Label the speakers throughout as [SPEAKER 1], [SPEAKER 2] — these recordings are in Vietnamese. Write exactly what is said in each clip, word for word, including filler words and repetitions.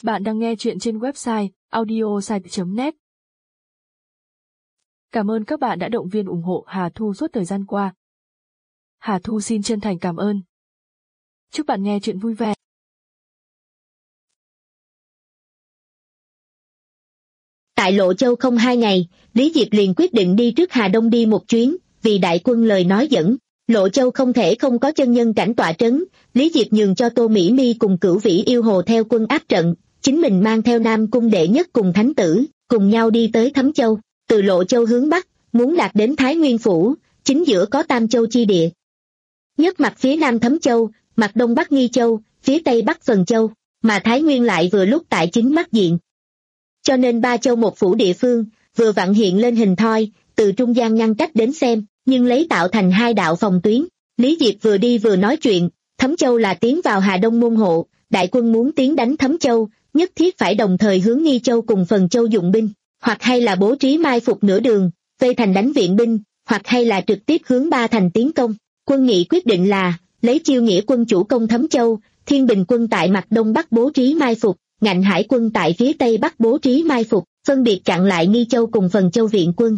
[SPEAKER 1] Bạn đang nghe chuyện trên website audiosite chấm net. Cảm ơn các bạn đã động viên ủng hộ Hà Thu suốt thời gian qua. Hà Thu xin chân thành cảm ơn. Chúc bạn nghe chuyện vui vẻ.
[SPEAKER 2] Tại Lộ Châu không hai ngày, Lý Diệp liền quyết định đi trước Hà Đông đi một chuyến, vì đại quân lời nói dẫn. Lộ Châu không thể không có chân nhân cảnh tọa trấn, Lý Diệp nhường cho Tô Mỹ Mi cùng Cửu Vĩ Yêu Hồ theo quân áp trận, chính mình mang theo Nam Cung Đệ Nhất cùng Thánh Tử, cùng nhau đi tới Thấm Châu, từ Lộ Châu hướng Bắc, muốn đạt đến Thái Nguyên Phủ, chính giữa có Tam Châu chi địa. Nhất mặt phía Nam Thấm Châu, mặt Đông Bắc Nghi Châu, phía Tây Bắc Phần Châu, mà Thái Nguyên lại vừa lúc tại chính mắt diện. Cho nên ba châu một phủ địa phương, vừa vặn hiện lên hình thoi, từ trung gian ngăn cách đến xem, nhưng lấy tạo thành hai đạo phòng tuyến. Lý Diệp vừa đi vừa nói chuyện, Thấm Châu là tiến vào Hà Đông môn hộ, đại quân muốn tiến đánh Thấm Châu, nhất thiết phải đồng thời hướng Nghi Châu cùng Phần Châu dụng binh, hoặc hay là bố trí mai phục nửa đường, vây thành đánh viện binh, hoặc hay là trực tiếp hướng ba thành tiến công. Quân nghị quyết định là, lấy Chiêu Nghĩa quân chủ công Thấm Châu, Thiên Bình quân tại mặt Đông Bắc bố trí mai phục, Ngạnh Hải quân tại phía Tây Bắc bố trí mai phục, phân biệt chặn lại Nghi Châu cùng Phần Châu viện quân.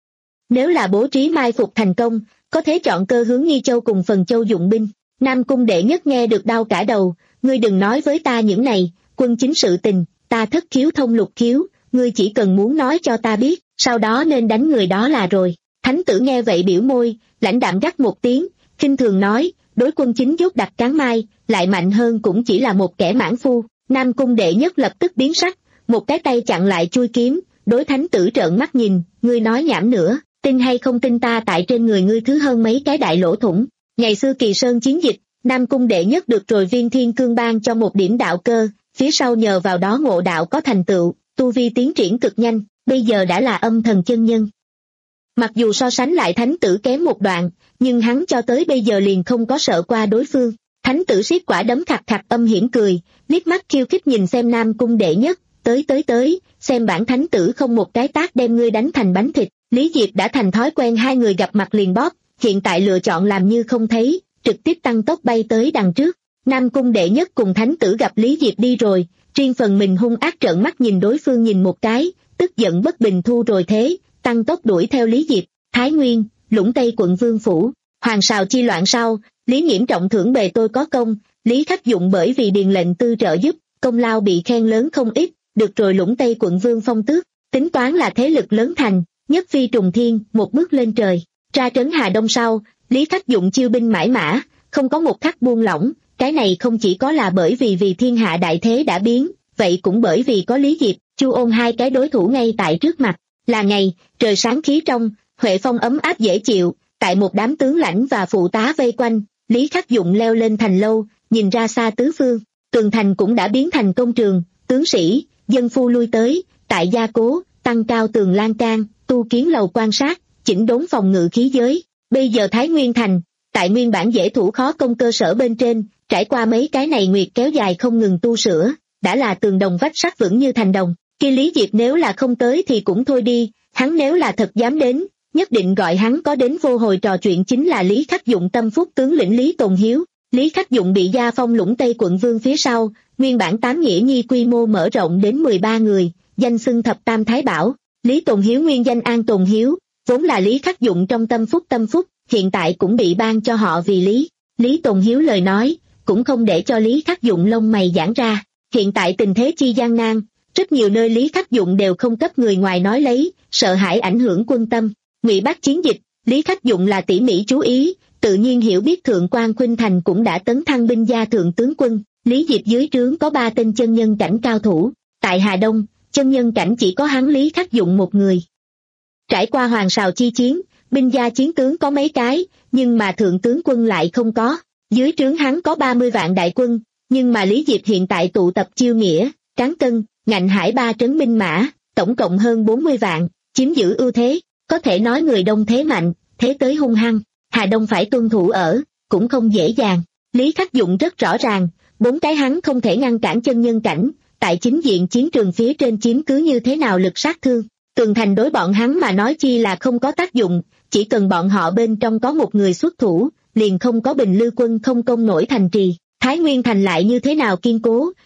[SPEAKER 2] Nếu là bố trí mai phục thành công, có thể chọn cơ hướng Nghi Châu cùng Phần Châu dụng binh. Nam Cung Đệ Nhất nghe được đau cả đầu, ngươi đừng nói với ta những này, quân chính sự tình, ta thất khiếu thông lục khiếu, ngươi chỉ cần muốn nói cho ta biết, sau đó nên đánh người đó là rồi. Thánh Tử nghe vậy biểu môi, lãnh đạm gắt một tiếng, khinh thường nói, đối quân chính dốt đặt cán mai, lại mạnh hơn cũng chỉ là một kẻ mãn phu. Nam Cung Đệ Nhất lập tức biến sắc, một cái tay chặn lại chui kiếm, đối Thánh Tử trợn mắt nhìn, ngươi nói nhảm nữa, tin hay không tin ta tại trên người ngươi thứ hơn mấy cái đại lỗ thủng. Ngày xưa Kỳ Sơn chiến dịch, Nam Cung Đệ Nhất được rồi Viên Thiên Cương ban cho một điểm đạo cơ, phía sau nhờ vào đó ngộ đạo có thành tựu, tu vi tiến triển cực nhanh, bây giờ đã là âm thần chân nhân. Mặc dù so sánh lại Thánh Tử kém một đoạn, nhưng hắn cho tới bây giờ liền không có sợ qua đối phương. Thánh Tử siết quả đấm khạc khạc âm hiểm cười, liếc mắt khiêu khích nhìn xem Nam Cung Đệ Nhất, tới tới tới, xem bản Thánh Tử không một cái tát đem ngươi đánh thành bánh thịt. Lý Diệp đã thành thói quen hai người gặp mặt liền bóp, hiện tại lựa chọn làm như không thấy, trực tiếp tăng tốc bay tới đằng trước. Nam Cung Đệ Nhất cùng Thánh Tử gặp Lý Diệp đi rồi, riêng phần mình hung ác trợn mắt nhìn đối phương nhìn một cái, tức giận bất bình thu rồi thế, tăng tốc đuổi theo Lý Diệp. Thái Nguyên, Lũng Tây quận Vương Phủ, Hoàng Sào chi loạn sau, Lý Nghiễm trọng thưởng bề tôi có công, Lý Khắc Dụng bởi vì điền lệnh tư trợ giúp, công lao bị khen lớn không ít, được rồi Lũng Tây quận Vương phong tước, tính toán là thế lực lớn thành, nhất phi trùng thiên, một bước lên trời. Ra trấn Hà Đông sau, Lý Khắc Dụng chiêu binh mãi mã, không có một khắc buông lỏng, cái này không chỉ có là bởi vì vì thiên hạ đại thế đã biến, vậy cũng bởi vì có Lý Diệp, Chu Ôn hai cái đối thủ ngay tại trước mặt. Là ngày, trời sáng khí trong, huệ phong ấm áp dễ chịu, tại một đám tướng lãnh và phụ tá vây quanh, Lý Khắc Dụng leo lên thành lâu, nhìn ra xa tứ phương, tường thành cũng đã biến thành công trường, tướng sĩ, dân phu lui tới, tại gia cố, tăng cao tường lan can, tu kiến lầu quan sát, chỉnh đốn phòng ngự khí giới. Bây giờ Thái Nguyên thành, tại nguyên bản dễ thủ khó công cơ sở bên trên, trải qua mấy cái này nguyệt kéo dài không ngừng tu sửa, đã là tường đồng vách sắt vững như thành đồng. Khi Lý Diệp nếu là không tới thì cũng thôi đi, hắn nếu là thật dám đến, nhất định gọi hắn có đến vô hồi trò chuyện chính là Lý Khắc Dụng tâm phúc tướng lĩnh Lý Tồn Hiếu. Lý Khắc Dụng bị gia phong Lũng Tây quận Vương phía sau, nguyên bản tám nghĩa nhi quy mô mở rộng đến mười ba người, danh xưng thập tam thái bảo. Lý Tồn Hiếu nguyên danh An Tồn Hiếu, vốn là Lý Khắc Dụng trong tâm phúc tâm phúc, hiện tại cũng bị ban cho họ vì Lý. Lý Tồn Hiếu lời nói, cũng không để cho Lý Khắc Dụng lông mày giãn ra. Hiện tại tình thế chi gian nan, rất nhiều nơi Lý Khắc Dụng đều không cấp người ngoài nói lấy, sợ hãi ảnh hưởng quân tâm. Ngụy Bắc chiến dịch, Lý Khắc Dụng là tỉ mỉ chú ý, tự nhiên hiểu biết Thượng quan Khuynh Thành cũng đã tấn thăng binh gia thượng tướng quân. Lý Diệp dưới trướng có ba tên chân nhân cảnh cao thủ, tại Hà Đông, chân nhân cảnh chỉ có hắn Lý Khắc Dụng một người. Trải qua Hoàng Sào chi chiến, binh gia chiến tướng có mấy cái, nhưng mà thượng tướng quân lại không có. Dưới trướng hắn có ba mươi vạn đại quân, nhưng mà Lý Diệp hiện tại tụ tập Chiêu Nghĩa, Tráng Tân, Ngạnh Hải ba trấn binh mã, tổng cộng hơn bốn mươi vạn, chiếm giữ ưu thế. Có thể nói người đông thế mạnh, thế tới hung hăng, Hà Đông phải tuân thủ ở, cũng không dễ dàng. Lý Khắc Dụng rất rõ ràng, bốn cái hắn không thể ngăn cản chân nhân cảnh, tại chính diện chiến trường phía trên chiếm cứ như thế nào lực sát thương. Tường thành đối bọn hắn mà nói chi là không có tác dụng, chỉ cần bọn họ bên trong có một người xuất thủ, liền không có Bình Lư quân không công nổi thành trì. Thái Nguyên thành lại như thế nào kiên cố,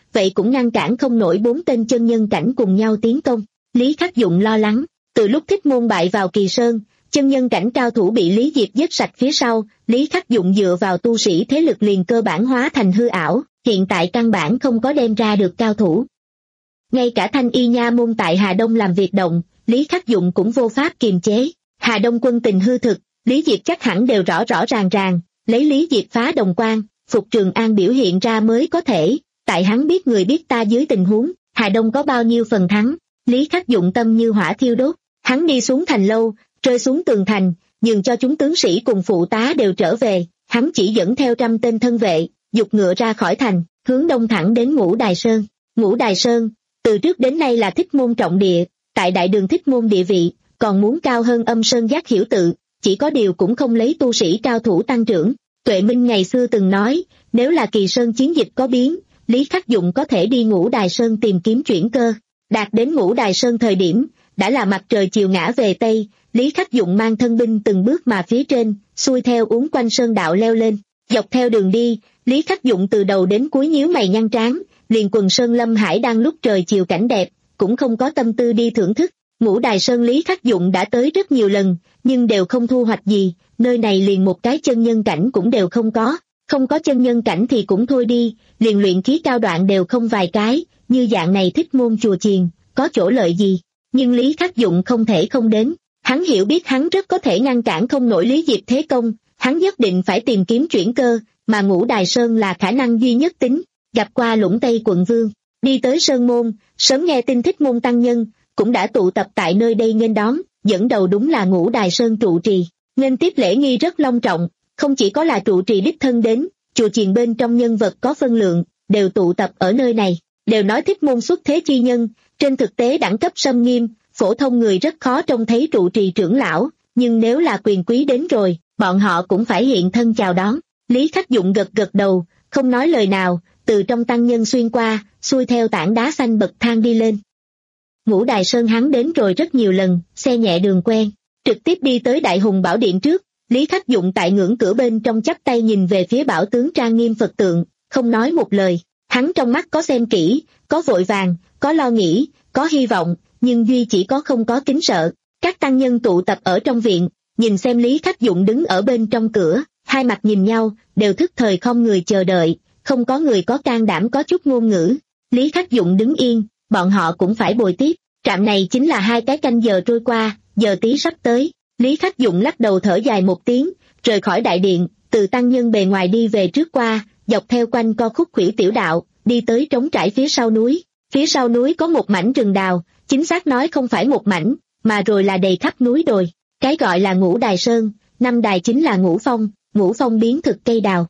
[SPEAKER 2] vậy cũng ngăn cản không nổi bốn tên chân nhân cảnh cùng nhau tiến công. Lý Khắc Dụng lo lắng, từ lúc Thích Môn bại vào Kỳ Sơn, chân nhân cảnh cao thủ bị Lý Diệp giết sạch phía sau, Lý Khắc Dụng dựa vào tu sĩ thế lực liền cơ bản hóa thành hư ảo, hiện tại căn bản không có đem ra được cao thủ. Ngay cả Thanh Y Nha môn tại Hà Đông làm việc động, Lý Khắc Dụng cũng vô pháp kiềm chế. Hà Đông quân tình hư thực, Lý Diệp chắc hẳn đều rõ rõ ràng ràng, lấy Lý Diệp phá đồng quan, phục Trường An biểu hiện ra mới có thể, tại hắn biết người biết ta dưới tình huống, Hà Đông có bao nhiêu phần thắng. Lý Khắc Dụng tâm như hỏa thiêu đốt, hắn đi xuống thành lâu, rơi xuống tường thành, nhường cho chúng tướng sĩ cùng phụ tá đều trở về, hắn chỉ dẫn theo trăm tên thân vệ, dục ngựa ra khỏi thành, hướng đông thẳng đến Ngũ Đài Sơn. Ngũ Đài Sơn, từ trước đến nay là Thích Môn trọng địa, tại đại đường Thích Môn địa vị, còn muốn cao hơn Âm Sơn Giác Hiểu Tự, chỉ có điều cũng không lấy tu sĩ cao thủ tăng trưởng. Tuệ Minh ngày xưa từng nói, nếu là Kỳ Sơn chiến dịch có biến, Lý Khắc Dụng có thể đi Ngũ Đài Sơn tìm kiếm chuyển cơ. Đạt đến Ngũ Đài Sơn thời điểm, đã là mặt trời chiều ngã về Tây, Lý Khắc Dụng mang thân binh từng bước mà phía trên, xuôi theo uốn quanh sơn đạo leo lên. Dọc theo đường đi, Lý Khắc Dụng từ đầu đến cuối nhíu mày nhăn trán, liền quần sơn lâm hải đang lúc trời chiều cảnh đẹp, cũng không có tâm tư đi thưởng thức. Ngũ Đài Sơn Lý Khắc Dụng đã tới rất nhiều lần, nhưng đều không thu hoạch gì, nơi này liền một cái chân nhân cảnh cũng đều không có. Không có chân nhân cảnh thì cũng thôi đi, liền luyện khí cao đoạn đều không vài cái, như dạng này Thích Môn chùa chiền, có chỗ lợi gì. Nhưng Lý Khắc Dụng không thể không đến, hắn hiểu biết hắn rất có thể ngăn cản không nổi Lý Diệp thế công, hắn nhất định phải tìm kiếm chuyển cơ, mà Ngũ Đài Sơn là khả năng duy nhất tính. Gặp qua Lũng Tây quận vương, đi tới Sơn Môn, sớm nghe tin Thích Môn tăng nhân, cũng đã tụ tập tại nơi đây nghênh đón, dẫn đầu đúng là Ngũ Đài Sơn trụ trì, nghênh tiếp lễ nghi rất long trọng, không chỉ có là trụ trì đích thân đến, chùa chiền bên trong nhân vật có phân lượng, đều tụ tập ở nơi này, đều nói Thích Môn xuất thế chi nhân, trên thực tế đẳng cấp xâm nghiêm, phổ thông người rất khó trông thấy trụ trì trưởng lão, nhưng nếu là quyền quý đến rồi, bọn họ cũng phải hiện thân chào đón. Lý Khắc Dụng gật gật đầu, không nói lời nào, từ trong tăng nhân xuyên qua, xuôi theo tảng đá xanh bậc thang đi lên. Ngũ Đài Sơn hắn đến rồi rất nhiều lần, xe nhẹ đường quen, trực tiếp đi tới Đại Hùng Bảo Điện trước. Lý Khắc Dụng tại ngưỡng cửa bên trong chắp tay nhìn về phía bảo tướng trang nghiêm Phật tượng, không nói một lời. Hắn trong mắt có xem kỹ, có vội vàng, có lo nghĩ, có hy vọng, nhưng duy chỉ có không có kính sợ. Các tăng nhân tụ tập ở trong viện, nhìn xem Lý Khắc Dụng đứng ở bên trong cửa, hai mặt nhìn nhau, đều thức thời không người chờ đợi, không có người có can đảm có chút ngôn ngữ. Lý Khắc Dụng đứng yên, bọn họ cũng phải bồi tiếp. Trạm này chính là hai cái canh giờ trôi qua, giờ tí sắp tới. Lý Khắc Dụng lắc đầu thở dài một tiếng, rời khỏi đại điện, từ tăng nhân bề ngoài đi về trước qua, dọc theo quanh co khúc khuỷu tiểu đạo, đi tới trống trải phía sau núi. Phía sau núi có một mảnh rừng đào, chính xác nói không phải một mảnh, mà rồi là đầy khắp núi đồi. Cái gọi là Ngũ Đài Sơn, năm đài chính là ngũ phong, ngũ phong biến thực cây đào.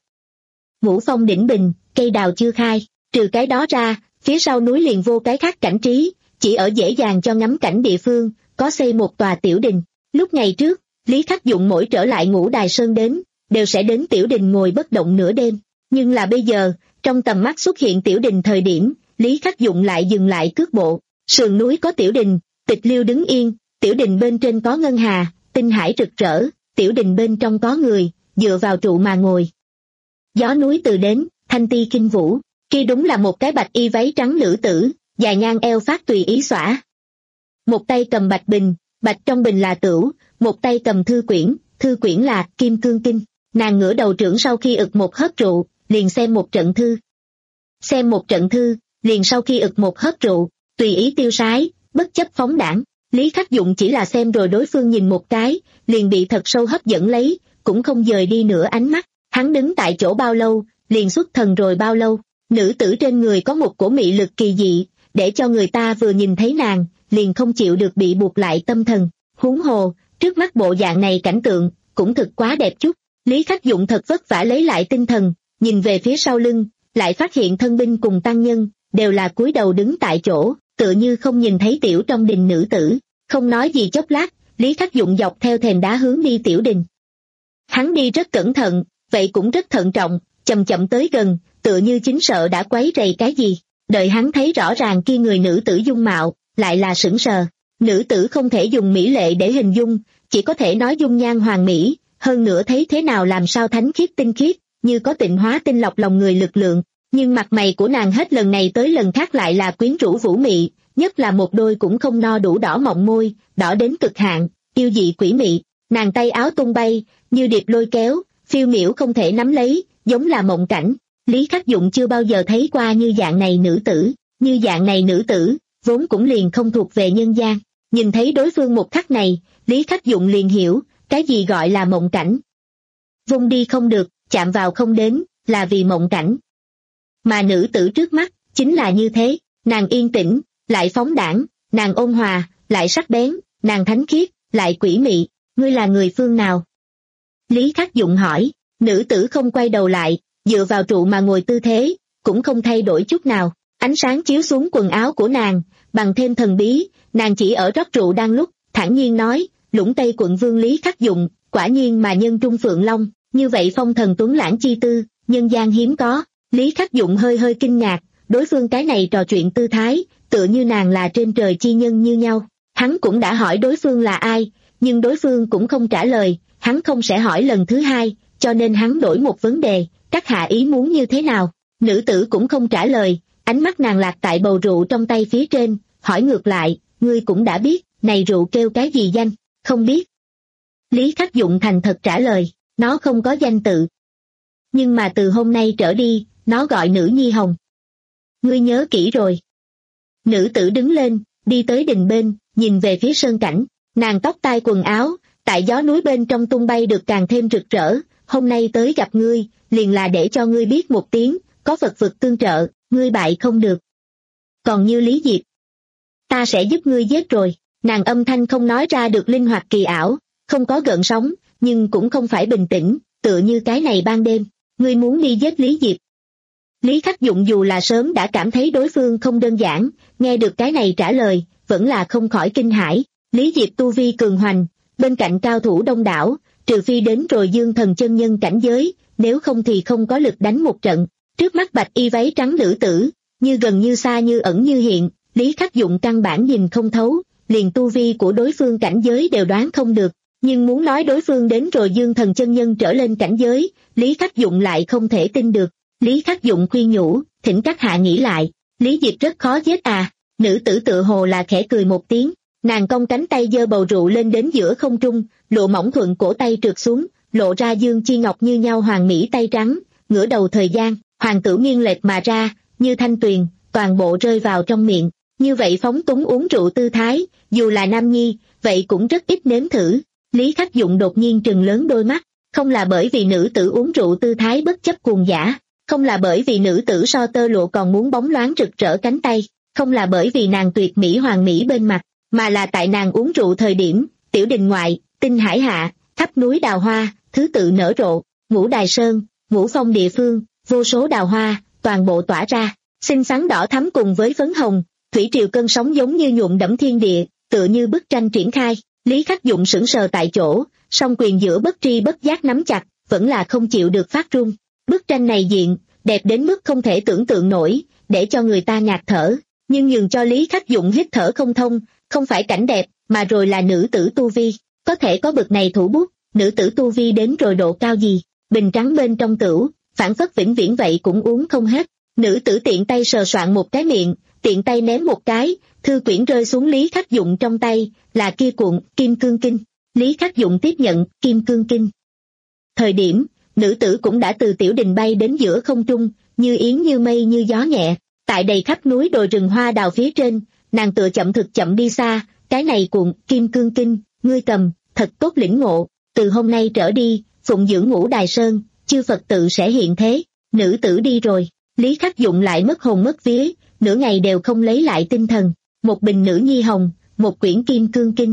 [SPEAKER 2] Ngũ phong đỉnh bình, cây đào chưa khai, trừ cái đó ra, phía sau núi liền vô cái khác cảnh trí, chỉ ở dễ dàng cho ngắm cảnh địa phương, có xây một tòa tiểu đình. Lúc ngày trước, Lý Khắc Dụng mỗi trở lại Ngũ Đài Sơn đến, đều sẽ đến tiểu đình ngồi bất động nửa đêm. Nhưng là bây giờ, trong tầm mắt xuất hiện tiểu đình thời điểm, Lý Khắc Dụng lại dừng lại cước bộ. Sườn núi có tiểu đình, tịch liêu đứng yên, tiểu đình bên trên có ngân hà, tinh hải rực rỡ, tiểu đình bên trong có người, dựa vào trụ mà ngồi. Gió núi từ đến, thanh ti kinh vũ, kia đúng là một cái bạch y váy trắng nữ tử, dài ngang eo phát tùy ý xõa. Một tay cầm bạch bình, bạch trong bình là tửu, một tay cầm thư quyển, thư quyển là Kim Cương Kinh. Nàng ngửa đầu trưởng sau khi ực một hớp rượu, liền xem một trận thư. Xem một trận thư, liền sau khi ực một hớp rượu, tùy ý tiêu sái, bất chấp phóng đảng. Lý Khắc Dụng chỉ là xem rồi đối phương nhìn một cái, liền bị thật sâu hấp dẫn lấy, cũng không dời đi nửa ánh mắt. Hắn đứng tại chỗ bao lâu, liền xuất thần rồi bao lâu. Nữ tử trên người có một cổ mị lực kỳ dị, để cho người ta vừa nhìn thấy nàng, liền không chịu được bị buộc lại tâm thần. Huống hồ, trước mắt bộ dạng này cảnh tượng, cũng thực quá đẹp chút. Lý Khắc Dụng thật vất vả lấy lại tinh thần, nhìn về phía sau lưng, lại phát hiện thân binh cùng tăng nhân, đều là cúi đầu đứng tại chỗ, tựa như không nhìn thấy tiểu trong đình nữ tử. Không nói gì chốc lát, Lý Khắc Dụng dọc theo thềm đá hướng đi tiểu đình. Hắn đi rất cẩn thận, vậy cũng rất thận trọng, chậm chậm tới gần, tựa như chính sợ đã quấy rầy cái gì. Đợi hắn thấy rõ ràng kia người nữ tử dung mạo, lại là sững sờ. Nữ tử không thể dùng mỹ lệ để hình dung, chỉ có thể nói dung nhan hoàn mỹ, hơn nữa thấy thế nào làm sao thánh khiết tinh khiết, như có tịnh hóa tinh lọc lòng người lực lượng. Nhưng mặt mày của nàng hết lần này tới lần khác lại là quyến rũ vũ mị, nhất là một đôi cũng không no đủ đỏ mọng môi, đỏ đến cực hạn, yêu dị quỷ mị, nàng tay áo tung bay, như điệp lôi kéo, phiêu miểu không thể nắm lấy, giống là mộng cảnh. Lý Khắc Dụng chưa bao giờ thấy qua như dạng này nữ tử, như dạng này nữ tử, vốn cũng liền không thuộc về nhân gian. Nhìn thấy đối phương một khắc này, Lý Khắc Dụng liền hiểu, cái gì gọi là mộng cảnh. Vung đi không được, chạm vào không đến, là vì mộng cảnh. Mà nữ tử trước mắt, chính là như thế, nàng yên tĩnh, lại phóng đãng, nàng ôn hòa, lại sắc bén, nàng thánh khiết, lại quỷ mị, ngươi là người phương nào? Lý Khắc Dụng hỏi, nữ tử không quay đầu lại, dựa vào trụ mà ngồi tư thế, cũng không thay đổi chút nào, ánh sáng chiếu xuống quần áo của nàng, bằng thêm thần bí, nàng chỉ ở rót rượu đang lúc, thản nhiên nói, Lũng Tây quận vương Lý Khắc Dụng, quả nhiên mà nhân trung phượng long, như vậy phong thần tuấn lãng chi tư, nhân gian hiếm có. Lý Khắc Dụng hơi hơi kinh ngạc, đối phương cái này trò chuyện tư thái, tựa như nàng là trên trời chi nhân như nhau. Hắn cũng đã hỏi đối phương là ai, nhưng đối phương cũng không trả lời, hắn không sẽ hỏi lần thứ hai, cho nên hắn đổi một vấn đề, các hạ ý muốn như thế nào? Nữ tử cũng không trả lời, ánh mắt nàng lạc tại bầu rượu trong tay phía trên, hỏi ngược lại, ngươi cũng đã biết, này rượu kêu cái gì danh? Không biết. Lý Khắc Dụng thành thật trả lời, nó không có danh tự. Nhưng mà từ hôm nay trở đi, nó gọi Nữ Nhi Hồng. Ngươi nhớ kỹ rồi. Nữ tử đứng lên, đi tới đình bên, nhìn về phía sơn cảnh, nàng tóc tai quần áo, tại gió núi bên trong tung bay được càng thêm rực rỡ, hôm nay tới gặp ngươi, liền là để cho ngươi biết một tiếng, có Phật vực tương trợ, ngươi bại không được. Còn như Lý Diệp, ta sẽ giúp ngươi giết rồi, nàng âm thanh không nói ra được linh hoạt kỳ ảo, không có gợn sóng, nhưng cũng không phải bình tĩnh, tựa như cái này ban đêm, ngươi muốn đi giết Lý Diệp. Lý Khắc Dụng dù là sớm đã cảm thấy đối phương không đơn giản, nghe được cái này trả lời, vẫn là không khỏi kinh hãi. Lý Diệp tu vi cường hoành, bên cạnh cao thủ đông đảo, trừ phi đến rồi dương thần chân nhân cảnh giới, nếu không thì không có lực đánh một trận. Trước mắt bạch y váy trắng nữ tử, như gần như xa như ẩn như hiện, Lý Khắc Dụng căn bản nhìn không thấu, liền tu vi của đối phương cảnh giới đều đoán không được. Nhưng muốn nói đối phương đến rồi dương thần chân nhân trở lên cảnh giới, Lý Khắc Dụng lại không thể tin được. Lý Khắc Dụng khuyên nhủ, thỉnh các hạ nghĩ lại, Lý Diệp rất khó giết à, nữ tử tự hồ là khẽ cười một tiếng, nàng cong cánh tay giơ bầu rượu lên đến giữa không trung, lụa mỏng thuận cổ tay trượt xuống, lộ ra dương chi ngọc như nhau hoàng mỹ tay trắng, ngửa đầu thời gian, hoàng tử nghiêng lệch mà ra, như thanh tuyền, toàn bộ rơi vào trong miệng, như vậy phóng túng uống rượu tư thái, dù là nam nhi, vậy cũng rất ít nếm thử. Lý Khắc Dụng đột nhiên trừng lớn đôi mắt, không là bởi vì nữ tử uống rượu tư thái bất chấp cuồng dã, không là bởi vì nữ tử so tơ lụa còn muốn bóng loáng rực rỡ cánh tay, không là bởi vì nàng tuyệt mỹ hoàng mỹ bên mặt, mà là tại nàng uống rượu thời điểm, tiểu đình ngoại, tinh hải hạ, khắp núi đào hoa, thứ tự nở rộ, ngũ đài sơn, ngũ phong địa phương, vô số đào hoa, toàn bộ tỏa ra, xinh xắn đỏ thắm cùng với phấn hồng, thủy triều cơn sóng giống như nhuộm đẫm thiên địa, tựa như bức tranh triển khai. Lý Khắc Dụng sững sờ tại chỗ, song quyền giữa bất tri bất giác nắm chặt, vẫn là không chịu được phát run. Bức tranh này diện, đẹp đến mức không thể tưởng tượng nổi, để cho người ta ngạt thở, nhưng nhường cho Lý Khắc Dụng hít thở không thông, không phải cảnh đẹp, mà rồi là nữ tử tu vi, có thể có bực này thủ bút, nữ tử tu vi đến rồi độ cao gì, bình trắng bên trong tửu, phản phất vĩnh viễn vậy cũng uống không hết. Nữ tử tiện tay sờ soạn một cái miệng, tiện tay ném một cái, thư quyển rơi xuống Lý Khắc Dụng trong tay, là kia cuộn Kim Cương Kinh. Lý Khắc Dụng tiếp nhận Kim Cương Kinh. Thời điểm, nữ tử cũng đã từ tiểu đình bay đến giữa không trung, như yến như mây như gió nhẹ, tại đầy khắp núi đồi rừng hoa đào phía trên, nàng tựa chậm thực chậm đi xa, cái này cuộn Kim Cương Kinh, ngươi cầm, thật tốt lĩnh ngộ, từ hôm nay trở đi, phụng dưỡng ngũ đài sơn, chư Phật tự sẽ hiện thế. Nữ tử đi rồi, Lý Khắc Dụng lại mất hồn mất vía, nửa ngày đều không lấy lại tinh thần, một bình Nữ Nhi Hồng, một quyển Kim Cương Kinh.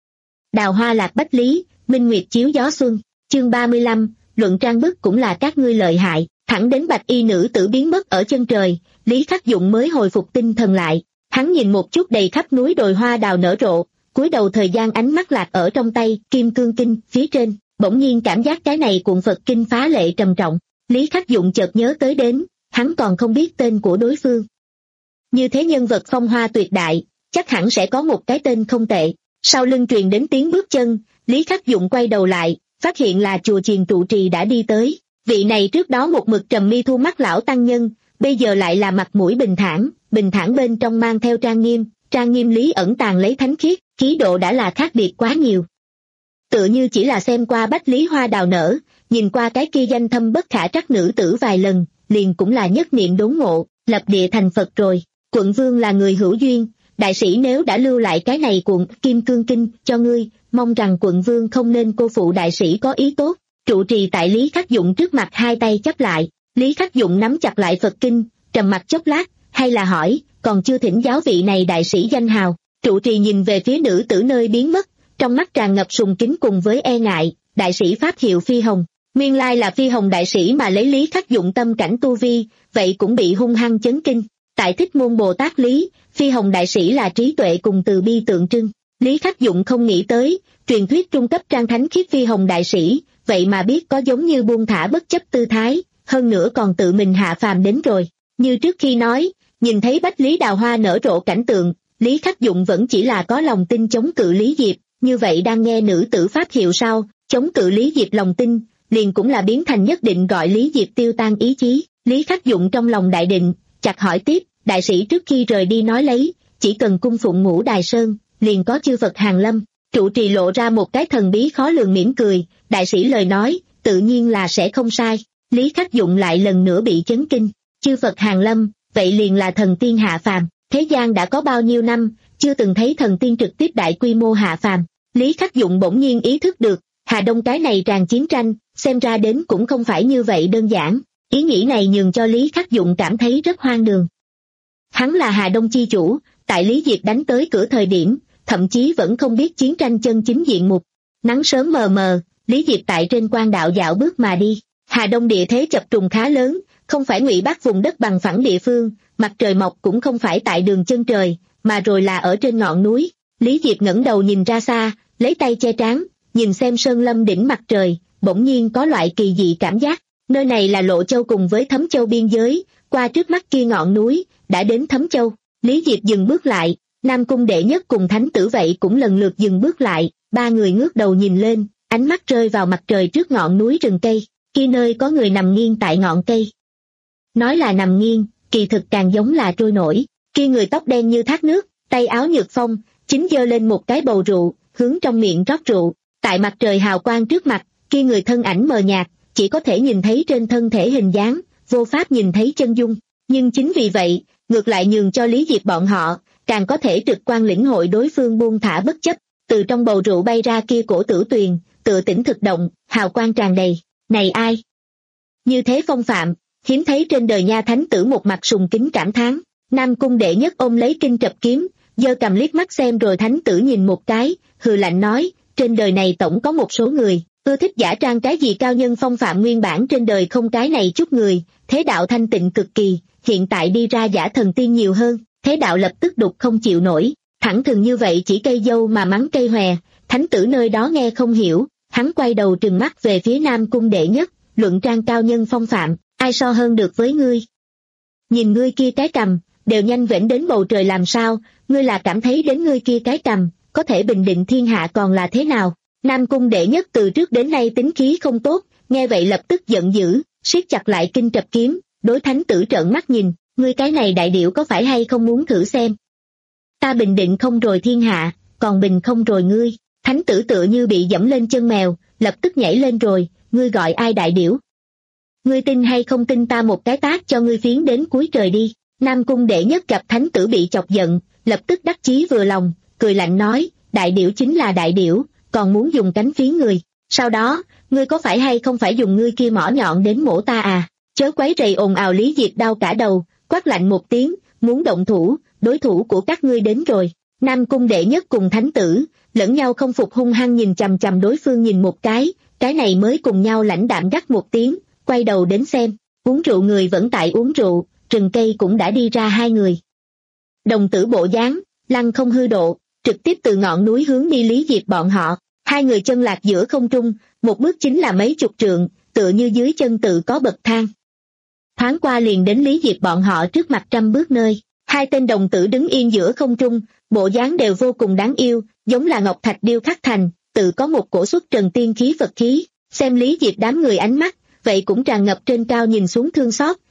[SPEAKER 2] Đào hoa lạc bách lý, minh nguyệt chiếu gió xuân, chương ba mươi lăm, luận trang bức cũng là các ngươi lợi hại, thẳng đến bạch y nữ tử biến mất ở chân trời, Lý Khắc Dụng mới hồi phục tinh thần lại, hắn nhìn một chút đầy khắp núi đồi hoa đào nở rộ, cúi đầu thời gian ánh mắt lạc ở trong tay Kim Cương Kinh phía trên, bỗng nhiên cảm giác cái này cuộn Phật kinh phá lệ trầm trọng. Lý Khắc Dụng chợt nhớ tới đến, hắn còn không biết tên của đối phương. Như thế nhân vật phong hoa tuyệt đại, chắc hẳn sẽ có một cái tên không tệ. Sau lưng truyền đến tiếng bước chân, Lý Khắc Dụng quay đầu lại, phát hiện là chùa chiền trụ trì đã đi tới. Vị này trước đó một mực trầm mi thu mắt lão tăng nhân, bây giờ lại là mặt mũi bình thản, bình thản bên trong mang theo trang nghiêm, trang nghiêm lý ẩn tàng lấy thánh khiết, khí độ đã là khác biệt quá nhiều. Tựa như chỉ là xem qua bách lý hoa đào nở, nhìn qua cái kia danh thâm bất khả trắc nữ tử vài lần, liền cũng là nhất niệm đốn ngộ, lập địa thành Phật rồi. Quận vương là người hữu duyên, đại sĩ nếu đã lưu lại cái này cuộn Kim Cương Kinh cho ngươi, mong rằng quận vương không nên cô phụ đại sĩ có ý tốt. Trụ trì tại Lý Khắc Dụng trước mặt hai tay chắp lại, Lý Khắc Dụng nắm chặt lại Phật Kinh, trầm mặt chốc lát, hay là hỏi, còn chưa thỉnh giáo vị này đại sĩ danh hào. Trụ trì nhìn về phía nữ tử nơi biến mất, trong mắt tràn ngập sùng kính cùng với e ngại, đại sĩ pháp hiệu Phi Hồng. Nguyên lai là Phi Hồng đại sĩ mà lấy Lý Khắc Dụng tâm cảnh tu vi, vậy cũng bị hung hăng chấn kinh. Tại Thích Môn Bồ Tát Lý, Phi Hồng đại sĩ là trí tuệ cùng từ bi tượng trưng. Lý Khắc Dụng không nghĩ tới, truyền thuyết trung cấp trang thánh khiết Phi Hồng đại sĩ, vậy mà biết có giống như buông thả bất chấp tư thái, hơn nữa còn tự mình hạ phàm đến rồi. Như trước khi nói, nhìn thấy bách lý đào hoa nở rộ cảnh tượng, Lý Khắc Dụng vẫn chỉ là có lòng tin chống cự Lý Diệp, như vậy đang nghe nữ tử pháp hiệu sau, chống cự Lý Diệp lòng tin, liền cũng là biến thành nhất định gọi Lý Diệp tiêu tan ý chí. Lý Khắc Dụng trong lòng đại định, chặt hỏi tiếp, đại sĩ trước khi rời đi nói lấy, chỉ cần cung phụng Ngũ Đài Sơn, liền có chư Phật hàng lâm. Trụ trì lộ ra một cái thần bí khó lường mỉm cười, đại sĩ lời nói, tự nhiên là sẽ không sai. Lý Khắc Dụng lại lần nữa bị chấn kinh, chư Phật hàng lâm, vậy liền là thần tiên hạ phàm, thế gian đã có bao nhiêu năm, chưa từng thấy thần tiên trực tiếp đại quy mô hạ phàm. Lý Khắc Dụng bỗng nhiên ý thức được, Hà Đông cái này tràn chiến tranh, xem ra đến cũng không phải như vậy đơn giản, ý nghĩ này nhường cho Lý Khắc Dụng cảm thấy rất hoang đường. Hắn là Hà Đông chi chủ, tại Lý Diệp đánh tới cửa thời điểm, thậm chí vẫn không biết chiến tranh chân chính diện mục. Nắng sớm mờ mờ, Lý Diệp tại trên quan đạo dạo bước mà đi. Hà Đông địa thế chập trùng khá lớn, không phải Ngụy Bắc vùng đất bằng phẳng địa phương, mặt trời mọc cũng không phải tại đường chân trời, mà rồi là ở trên ngọn núi. Lý Diệp ngẩng đầu nhìn ra xa, lấy tay che trán, nhìn xem sơn lâm đỉnh mặt trời, bỗng nhiên có loại kỳ dị cảm giác. Nơi này là Lộ Châu cùng với Thấm Châu biên giới, qua trước mắt kia ngọn núi, đã đến Thấm Châu. Lý Diệp dừng bước lại, Nam Cung Đệ Nhất cùng Thánh Tử vậy cũng lần lượt dừng bước lại, ba người ngước đầu nhìn lên, ánh mắt rơi vào mặt trời trước ngọn núi rừng cây, kia nơi có người nằm nghiêng tại ngọn cây. Nói là nằm nghiêng, kỳ thực càng giống là trôi nổi, kia người tóc đen như thác nước, tay áo nhược phong, chính giơ lên một cái bầu rượu, hướng trong miệng rót rượu. Tại mặt trời hào quang trước mặt, kia người thân ảnh mờ nhạt, chỉ có thể nhìn thấy trên thân thể hình dáng, vô pháp nhìn thấy chân dung. Nhưng chính vì vậy, ngược lại nhường cho Lý Diệp bọn họ, càng có thể trực quan lĩnh hội đối phương buông thả bất chấp. Từ trong bầu rượu bay ra kia cổ tử tuyền, tựa tỉnh thực động, hào quang tràn đầy. Này ai? Như thế phong phạm, hiếm thấy trên đời nha. Thánh Tử một mặt sùng kính cảm thán. Nam Cung Đệ Nhất ôm lấy kinh trập kiếm, giơ cầm liếc mắt xem rồi Thánh Tử nhìn một cái, hừ lạnh nói, trên đời này tổng có một số người, ưa thích giả trang cái gì cao nhân phong phạm, nguyên bản trên đời không cái này chút người, thế đạo thanh tịnh cực kỳ, hiện tại đi ra giả thần tiên nhiều hơn, thế đạo lập tức đục không chịu nổi, thẳng thừng như vậy chỉ cây dâu mà mắng cây hòe. Thánh Tử nơi đó nghe không hiểu, hắn quay đầu trừng mắt về phía Nam Cung Đệ Nhất, luận trang cao nhân phong phạm, ai so hơn được với ngươi? Nhìn ngươi kia cái cằm, đều nhanh vểnh đến bầu trời làm sao, ngươi là cảm thấy đến ngươi kia cái cằm, có thể bình định thiên hạ còn là thế nào? Nam Cung Đệ Nhất từ trước đến nay tính khí không tốt, nghe vậy lập tức giận dữ, siết chặt lại kinh trập kiếm, đối Thánh Tử trợn mắt nhìn, ngươi cái này đại điểu có phải hay không muốn thử xem? Ta bình định không rồi thiên hạ, còn bình không rồi ngươi. Thánh Tử tựa như bị dẫm lên chân mèo, lập tức nhảy lên rồi, ngươi gọi ai đại điểu? Ngươi tin hay không tin ta một cái tát cho ngươi phiến đến cuối trời đi. Nam Cung Đệ Nhất gặp Thánh Tử bị chọc giận, lập tức đắc chí vừa lòng, cười lạnh nói, đại điểu chính là đại điểu, còn muốn dùng cánh phiến người. Sau đó, ngươi có phải hay không phải dùng ngươi kia mỏ nhọn đến mổ ta à? Chớ quấy rầy ồn ào. Lý Diệp đau cả đầu, quát lạnh một tiếng, muốn động thủ, đối thủ của các ngươi đến rồi. Nam Cung Đệ Nhất cùng Thánh Tử lẫn nhau không phục, hung hăng nhìn chằm chằm đối phương nhìn một cái, cái này mới cùng nhau lãnh đạm gắt một tiếng, quay đầu đến xem. Uống rượu người vẫn tại uống rượu, rừng cây cũng đã đi ra hai người. Đồng tử bộ dáng, lăng không hư độ, trực tiếp từ ngọn núi hướng đi Lý Diệp bọn họ. Hai người chân lạc giữa không trung, một bước chính là mấy chục trượng, tựa như dưới chân tự có bậc thang. Thoáng qua liền đến Lý Diệp bọn họ trước mặt trăm bước nơi. Hai tên đồng tử đứng yên giữa không trung, bộ dáng đều vô cùng đáng yêu, giống là ngọc thạch điêu khắc thành, tự có một cổ xuất trần tiên khí Phật khí. Xem Lý Diệp đám người ánh mắt, vậy cũng tràn ngập trên cao nhìn xuống thương xót,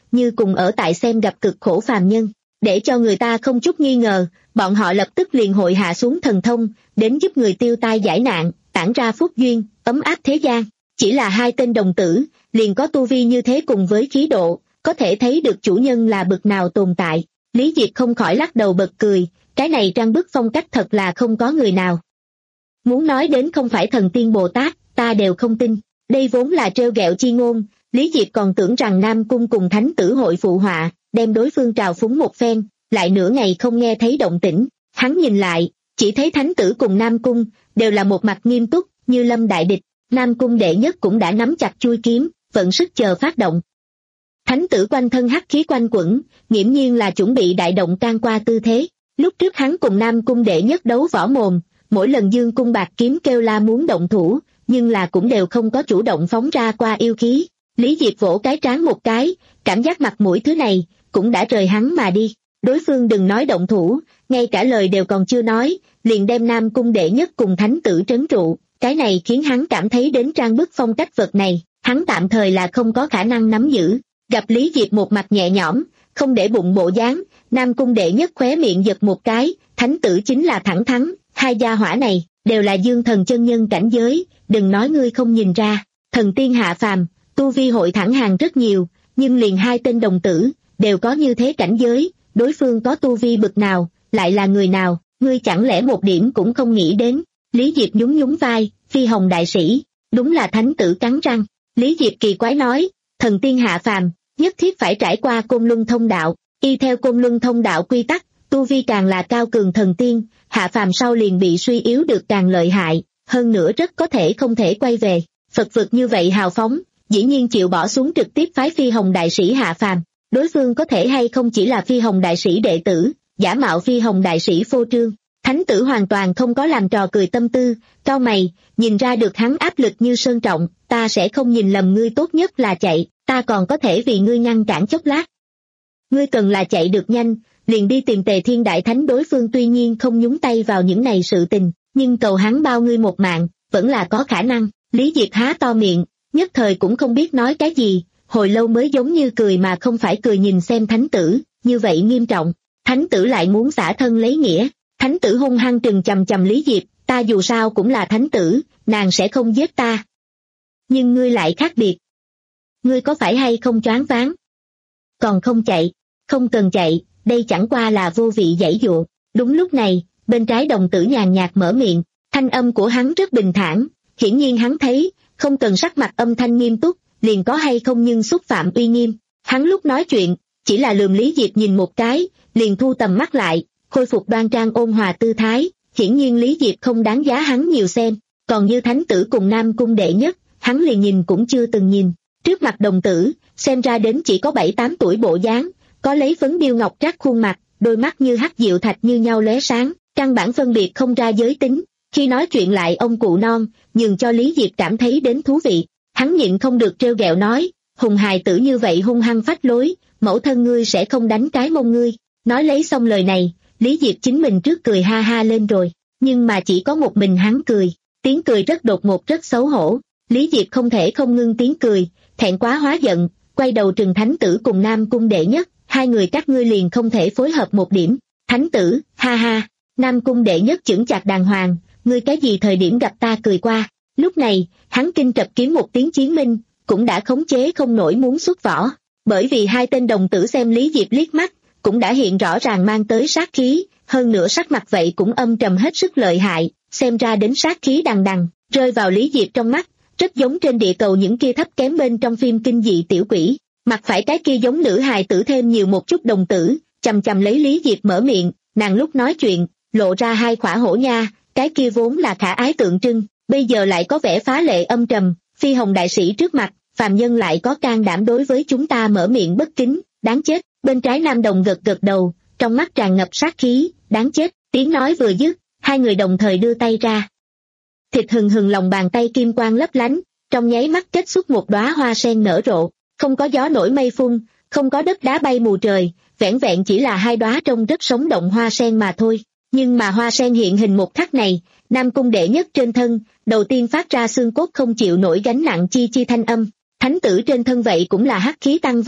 [SPEAKER 2] như cùng ở tại xem gặp cực khổ phàm nhân. Để cho người ta không chút nghi ngờ, bọn họ lập tức liền hội hạ xuống thần thông, đến giúp người tiêu tai giải nạn, tản ra phúc duyên, ấm áp thế gian. Chỉ là hai tên đồng tử, liền có tu vi như thế cùng với khí độ, có thể thấy được chủ nhân là bực nào tồn tại. Lý Diệp không khỏi lắc đầu bật cười, cái này trang bức phong cách thật là không có người nào. Muốn nói đến không phải thần tiên Bồ Tát, ta đều không tin. Đây vốn là trêu ghẹo chi ngôn, Lý Diệp còn tưởng rằng Nam Cung cùng Thánh Tử hội phụ họa, đem đối phương trào phúng một phen, lại nửa ngày không nghe thấy động tĩnh. Hắn nhìn lại, chỉ thấy Thánh Tử cùng Nam Cung, đều là một mặt nghiêm túc, như lâm đại địch. Nam Cung đệ nhất cũng đã nắm chặt chuôi kiếm, vận sức chờ phát động. Thánh Tử quanh thân hắc khí quanh quẩn, nghiễm nhiên là chuẩn bị đại động can qua tư thế. Lúc trước hắn cùng Nam Cung đệ nhất đấu võ mồm, mỗi lần dương cung bạc kiếm kêu la muốn động thủ, nhưng là cũng đều không có chủ động phóng ra qua yêu khí. Lý Diệp vỗ cái trán một cái, cảm giác mặt mũi thứ này, cũng đã rời hắn mà đi. Đối phương đừng nói động thủ, ngay cả lời đều còn chưa nói, liền đem Nam Cung đệ nhất cùng Thánh Tử trấn trụ. Cái này khiến hắn cảm thấy đến trang bức phong cách vật này, hắn tạm thời là không có khả năng nắm giữ. Gặp Lý Diệp một mặt nhẹ nhõm, không để bụng bộ dáng, Nam Cung đệ nhất khóe miệng giật một cái, Thánh Tử chính là thẳng thắn, hai gia hỏa này, đều là dương thần chân nhân cảnh giới, đừng nói ngươi không nhìn ra, thần tiên hạ phàm, tu vi hội thẳng hàng rất nhiều, nhưng liền hai tên đồng tử, đều có như thế cảnh giới, đối phương có tu vi bực nào, lại là người nào, ngươi chẳng lẽ một điểm cũng không nghĩ đến. Lý Diệp nhún nhún vai, Phi Hồng đại sĩ, đúng là Thánh Tử cắn răng. Lý Diệp kỳ quái nói, thần tiên hạ phàm, nhất thiết phải trải qua Côn Luân thông đạo, y theo Côn Luân thông đạo quy tắc, tu vi càng là cao cường thần tiên, hạ phàm sau liền bị suy yếu được càng lợi hại, hơn nữa rất có thể không thể quay về. Phật vực như vậy hào phóng, dĩ nhiên chịu bỏ xuống trực tiếp phái Phi Hồng đại sĩ hạ phàm, đối phương có thể hay không chỉ là Phi Hồng đại sĩ đệ tử, giả mạo Phi Hồng đại sĩ phô trương. Thánh Tử hoàn toàn không có làm trò cười tâm tư, cau mày, nhìn ra được hắn áp lực như sơn trọng, ta sẽ không nhìn lầm ngươi, tốt nhất là chạy, ta còn có thể vì ngươi ngăn cản chốc lát. Ngươi cần là chạy được nhanh, liền đi tìm Tề Thiên Đại Thánh. Đối phương tuy nhiên không nhúng tay vào những này sự tình, nhưng cầu hắn bao ngươi một mạng, vẫn là có khả năng. Lý Diệp há to miệng, nhất thời cũng không biết nói cái gì, hồi lâu mới giống như cười mà không phải cười nhìn xem Thánh Tử, như vậy nghiêm trọng. Thánh Tử lại muốn xả thân lấy nghĩa. Thánh Tử hung hăng trừng chằm chằm Lý Diệp, ta dù sao cũng là Thánh Tử, nàng sẽ không giết ta. Nhưng ngươi lại khác biệt. Ngươi có phải hay không choáng váng? Còn không chạy, không cần chạy, đây chẳng qua là vô vị giãy dụa. Đúng lúc này, bên trái đồng tử nhàn nhạt mở miệng, thanh âm của hắn rất bình thản, hiển nhiên hắn thấy, không cần sắc mặt âm thanh nghiêm túc, liền có hay không nhưng xúc phạm uy nghiêm. Hắn lúc nói chuyện, chỉ là lườm Lý Diệp nhìn một cái, liền thu tầm mắt lại, khôi phục đoan trang ôn hòa tư thái, hiển nhiên Lý Diệp không đáng giá hắn nhiều xem, còn như Thánh Tử cùng Nam Cung đệ nhất, hắn liền nhìn cũng chưa từng nhìn. Trước mặt đồng tử, xem ra đến chỉ có bảy tám tuổi bộ dáng, có lấy phấn điêu ngọc trác khuôn mặt, đôi mắt như hắc diệu thạch như nhau lóe sáng, căn bản phân biệt không ra giới tính. Khi nói chuyện lại ông cụ non, nhường cho Lý Diệp cảm thấy đến thú vị. Hắn nhịn không được trêu ghẹo nói, hùng hài tử như vậy hung hăng phách lối, mẫu thân ngươi sẽ không đánh cái mông ngươi. Nói lấy xong lời này, Lý Diệp chính mình trước cười ha ha lên rồi, nhưng mà chỉ có một mình hắn cười, tiếng cười rất đột ngột rất xấu hổ. Lý Diệp không thể không ngưng tiếng cười, thẹn quá hóa giận, quay đầu trừng Thánh Tử cùng Nam Cung đệ nhất, hai người các ngươi liền không thể phối hợp một điểm. Thánh Tử, ha ha, Nam Cung đệ nhất chững chạc đàng hoàng, ngươi cái gì thời điểm gặp ta cười qua. Lúc này, hắn kinh trập kiếm một tiếng chiến minh, cũng đã khống chế không nổi muốn xuất võ, bởi vì hai tên đồng tử xem Lý Diệp liếc mắt, cũng đã hiện rõ ràng mang tới sát khí, hơn nữa sắc mặt vậy cũng âm trầm hết sức lợi hại, xem ra đến sát khí đằng đằng, rơi vào Lý Diệp trong mắt, rất giống trên địa cầu những kia thấp kém bên trong phim kinh dị tiểu quỷ. Mặt phải cái kia giống nữ hài tử thêm nhiều một chút đồng tử, chầm chầm lấy Lý Diệp mở miệng, nàng lúc nói chuyện, lộ ra hai khỏa hổ nha, cái kia vốn là khả ái tượng trưng, bây giờ lại có vẻ phá lệ âm trầm. Phi Hồng đại sĩ trước mặt, phàm nhân lại có can đảm đối với chúng ta mở miệng bất kính, đáng chết. Bên trái nam đồng gật gật đầu, trong mắt tràn ngập sát khí, đáng chết. Tiếng nói vừa dứt, hai người đồng thời đưa tay ra. Thịt hừng hừng lòng bàn tay kim quang lấp lánh, trong nháy mắt kết xuất một đóa hoa sen nở rộ, không có gió nổi mây phun, không có đất đá bay mù trời, vẻn vẹn chỉ là hai đóa trông rất sống động hoa sen mà thôi. Nhưng mà hoa sen hiện hình một khắc này, Nam Cung đệ nhất trên thân, đầu tiên phát ra xương cốt không chịu nổi gánh nặng chi chi thanh âm. Thánh Tử trên thân vậy cũng là hắc khí tăng vọt,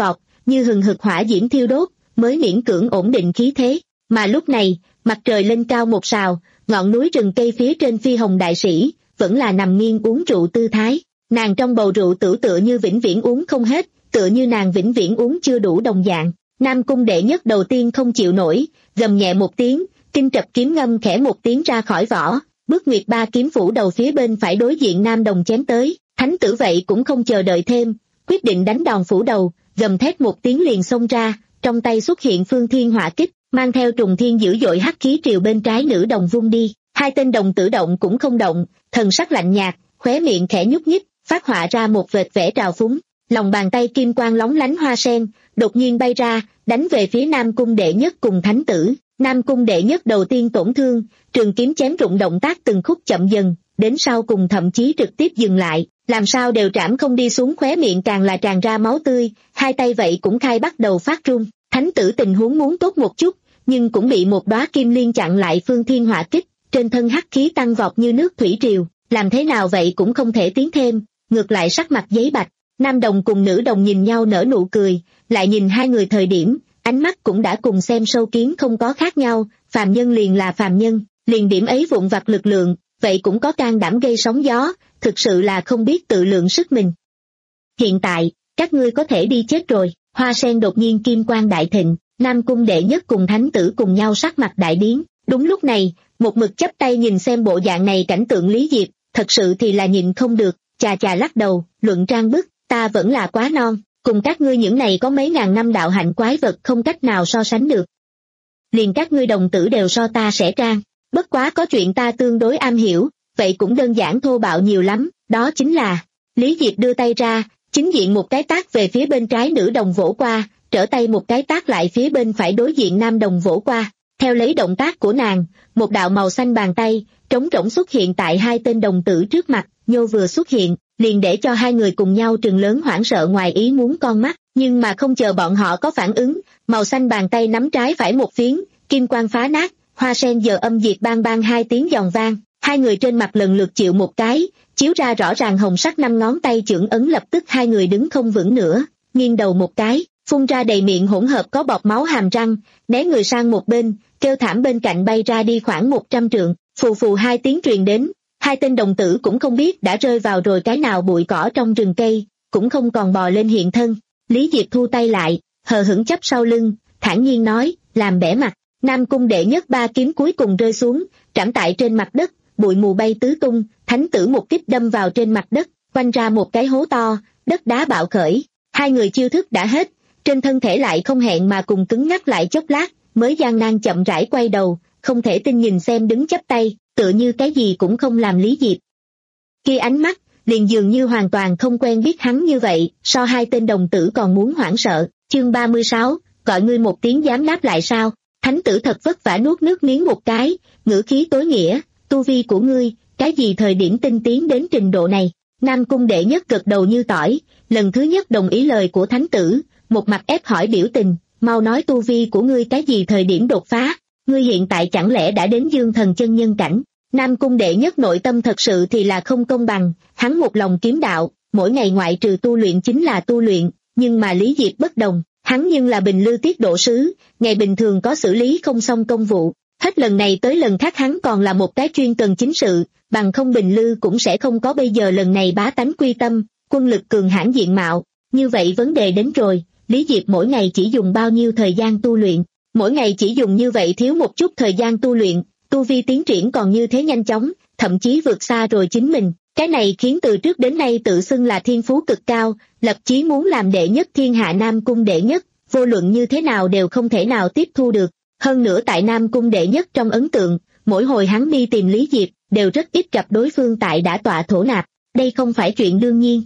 [SPEAKER 2] như hừng hực hỏa diễm thiêu đốt, mới miễn cưỡng ổn định khí thế. Mà lúc này, mặt trời lên cao một sào, ngọn núi rừng cây phía trên Phi Hồng đại sĩ, vẫn là nằm nghiêng uống rượu tư thái. Nàng trong bầu rượu tử tựa như vĩnh viễn uống không hết, tựa như nàng vĩnh viễn uống chưa đủ đồng dạng. Nam cung đệ nhất đầu tiên không chịu nổi, gầm nhẹ một tiếng, kinh trập kiếm ngâm khẽ một tiếng ra khỏi vỏ, bước nguyệt ba kiếm phủ đầu phía bên phải đối diện Nam Đồng chém tới. Thánh tử vậy cũng không chờ đợi thêm, quyết định đánh đòn phủ đầu, gầm thét một tiếng liền xông ra, trong tay xuất hiện phương thiên hỏa kích, mang theo trùng thiên dữ dội hắc khí triều bên trái nữ đồng vung đi. Hai tên đồng tử động cũng không động, thần sắc lạnh nhạt, khóe miệng khẽ nhúc nhích, phát họa ra một vệt vẻ trào phúng. Lòng bàn tay kim quang lóng lánh hoa sen, đột nhiên bay ra, đánh về phía Nam cung đệ nhất cùng thánh tử. Nam cung đệ nhất đầu tiên tổn thương, trường kiếm chém rụng động tác từng khúc chậm dần, đến sau cùng thậm chí trực tiếp dừng lại, làm sao đều trảm không đi xuống, khóe miệng càng là tràn ra máu tươi, hai tay vậy cũng khai bắt đầu phát run. Thánh tử tình huống muốn tốt một chút, nhưng cũng bị một đóa kim liên chặn lại phương thiên hỏa kích, trên thân hắc khí tăng vọt như nước thủy triều, làm thế nào vậy cũng không thể tiến thêm, ngược lại sắc mặt giấy bạch. Nam đồng cùng nữ đồng nhìn nhau nở nụ cười, lại nhìn hai người thời điểm, ánh mắt cũng đã cùng xem sâu kiến không có khác nhau, phàm nhân liền là phàm nhân, liền điểm ấy vụn vặt lực lượng, vậy cũng có can đảm gây sóng gió, thực sự là không biết tự lượng sức mình. Hiện tại, các ngươi có thể đi chết rồi. Hoa sen đột nhiên kim quang đại thịnh, Nam cung đệ nhất cùng thánh tử cùng nhau sắc mặt đại biến. Đúng lúc này, một mực chắp tay nhìn xem bộ dạng này cảnh tượng Lý Diệp, thật sự thì là nhịn không được, chà chà lắc đầu, luận trang bức, ta vẫn là quá non, cùng các ngươi những này có mấy ngàn năm đạo hạnh quái vật không cách nào so sánh được. Liền các ngươi đồng tử đều so ta sẽ trang, bất quá có chuyện ta tương đối am hiểu, vậy cũng đơn giản thô bạo nhiều lắm, đó chính là, Lý Diệp đưa tay ra, chính diện một cái tát về phía bên trái nữ đồng vỗ qua, trở tay một cái tát lại phía bên phải đối diện nam đồng vỗ qua. Theo lấy động tác của nàng, một đạo màu xanh bàn tay, trống rỗng xuất hiện tại hai tên đồng tử trước mặt, nhô vừa xuất hiện, liền để cho hai người cùng nhau trừng lớn hoảng sợ ngoài ý muốn con mắt, nhưng mà không chờ bọn họ có phản ứng, màu xanh bàn tay nắm trái phải một phiến, kim quang phá nát, hoa sen giờ âm diệt bang bang hai tiếng giòn vang, hai người trên mặt lần lượt chịu một cái, chiếu ra rõ ràng hồng sắc năm ngón tay chưởng ấn, lập tức hai người đứng không vững nữa, nghiêng đầu một cái, phun ra đầy miệng hỗn hợp có bọt máu hàm răng, né người sang một bên, kêu thảm bên cạnh bay ra đi khoảng một trăm trượng, phù phù hai tiếng truyền đến, hai tên đồng tử cũng không biết đã rơi vào rồi cái nào bụi cỏ trong rừng cây, cũng không còn bò lên hiện thân. Lý Diệp thu tay lại, hờ hững chắp sau lưng, thản nhiên nói, làm bẻ mặt. Nam cung đệ nhất ba kiếm cuối cùng rơi xuống, trảm tại trên mặt đất, bụi mù bay tứ tung, thánh tử một kích đâm vào trên mặt đất, quanh ra một cái hố to, đất đá bạo khởi. Hai người chiêu thức đã hết, trên thân thể lại không hẹn mà cùng cứng ngắc lại chốc lát, mới gian nan chậm rãi quay đầu, không thể tin nhìn xem đứng chắp tay, tựa như cái gì cũng không làm Lý Diệp. Khi ánh mắt, liền dường như hoàn toàn không quen biết hắn như vậy, so hai tên đồng tử còn muốn hoảng sợ. Chương ba mươi sáu, gọi ngươi một tiếng dám đáp lại sao? Thánh tử thật vất vả nuốt nước miếng một cái, ngữ khí tối nghĩa, tu vi của ngươi, cái gì thời điểm tinh tiến đến trình độ này? Nam cung đệ nhất gật đầu như tỏi, lần thứ nhất đồng ý lời của thánh tử, một mặt ép hỏi biểu tình, mau nói tu vi của ngươi cái gì thời điểm đột phá, ngươi hiện tại chẳng lẽ đã đến dương thần chân nhân cảnh? Nam cung đệ nhất nội tâm thật sự thì là không công bằng, hắn một lòng kiếm đạo, mỗi ngày ngoại trừ tu luyện chính là tu luyện, nhưng mà Lý Diệp bất đồng, hắn nhưng là bình lư tiết độ sứ, ngày bình thường có xử lý không xong công vụ, hết lần này tới lần khác hắn còn là một cái chuyên cần chính sự, bằng không bình lư cũng sẽ không có bây giờ lần này bá tánh quy tâm, quân lực cường hãn diện mạo. Như vậy vấn đề đến rồi, Lý Diệp mỗi ngày chỉ dùng bao nhiêu thời gian tu luyện, mỗi ngày chỉ dùng như vậy thiếu một chút thời gian tu luyện, tu vi tiến triển còn như thế nhanh chóng, thậm chí vượt xa rồi chính mình, cái này khiến từ trước đến nay tự xưng là thiên phú cực cao, lập chí muốn làm đệ nhất thiên hạ Nam cung đệ nhất, vô luận như thế nào đều không thể nào tiếp thu được. Hơn nữa tại Nam cung đệ nhất trong ấn tượng, mỗi hồi hắn đi tìm Lý Diệp, đều rất ít gặp đối phương tại đã tọa thổ nạp, đây không phải chuyện đương nhiên.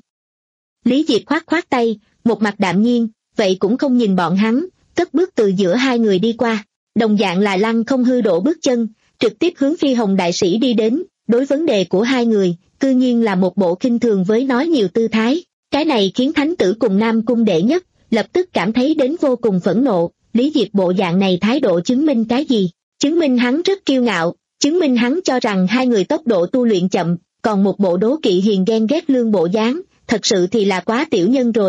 [SPEAKER 2] Lý Diệp khoát khoát tay, một mặt đạm nhiên, vậy cũng không nhìn bọn hắn, cất bước từ giữa hai người đi qua, đồng dạng là lăng không hư đổ bước chân, trực tiếp hướng Phi Hồng đại sĩ đi đến, đối vấn đề của hai người, cư nhiên là một bộ khinh thường với nói nhiều tư thái, cái này khiến thánh tử cùng Nam cung đệ nhất, lập tức cảm thấy đến vô cùng phẫn nộ. Lý Diệp bộ dạng này thái độ chứng minh cái gì? Chứng minh hắn rất kiêu ngạo, chứng minh hắn cho rằng hai người tốc độ tu luyện chậm, còn một bộ đố kỵ hiền ghen ghét lương bộ dáng, thật sự thì là quá tiểu nhân rồi.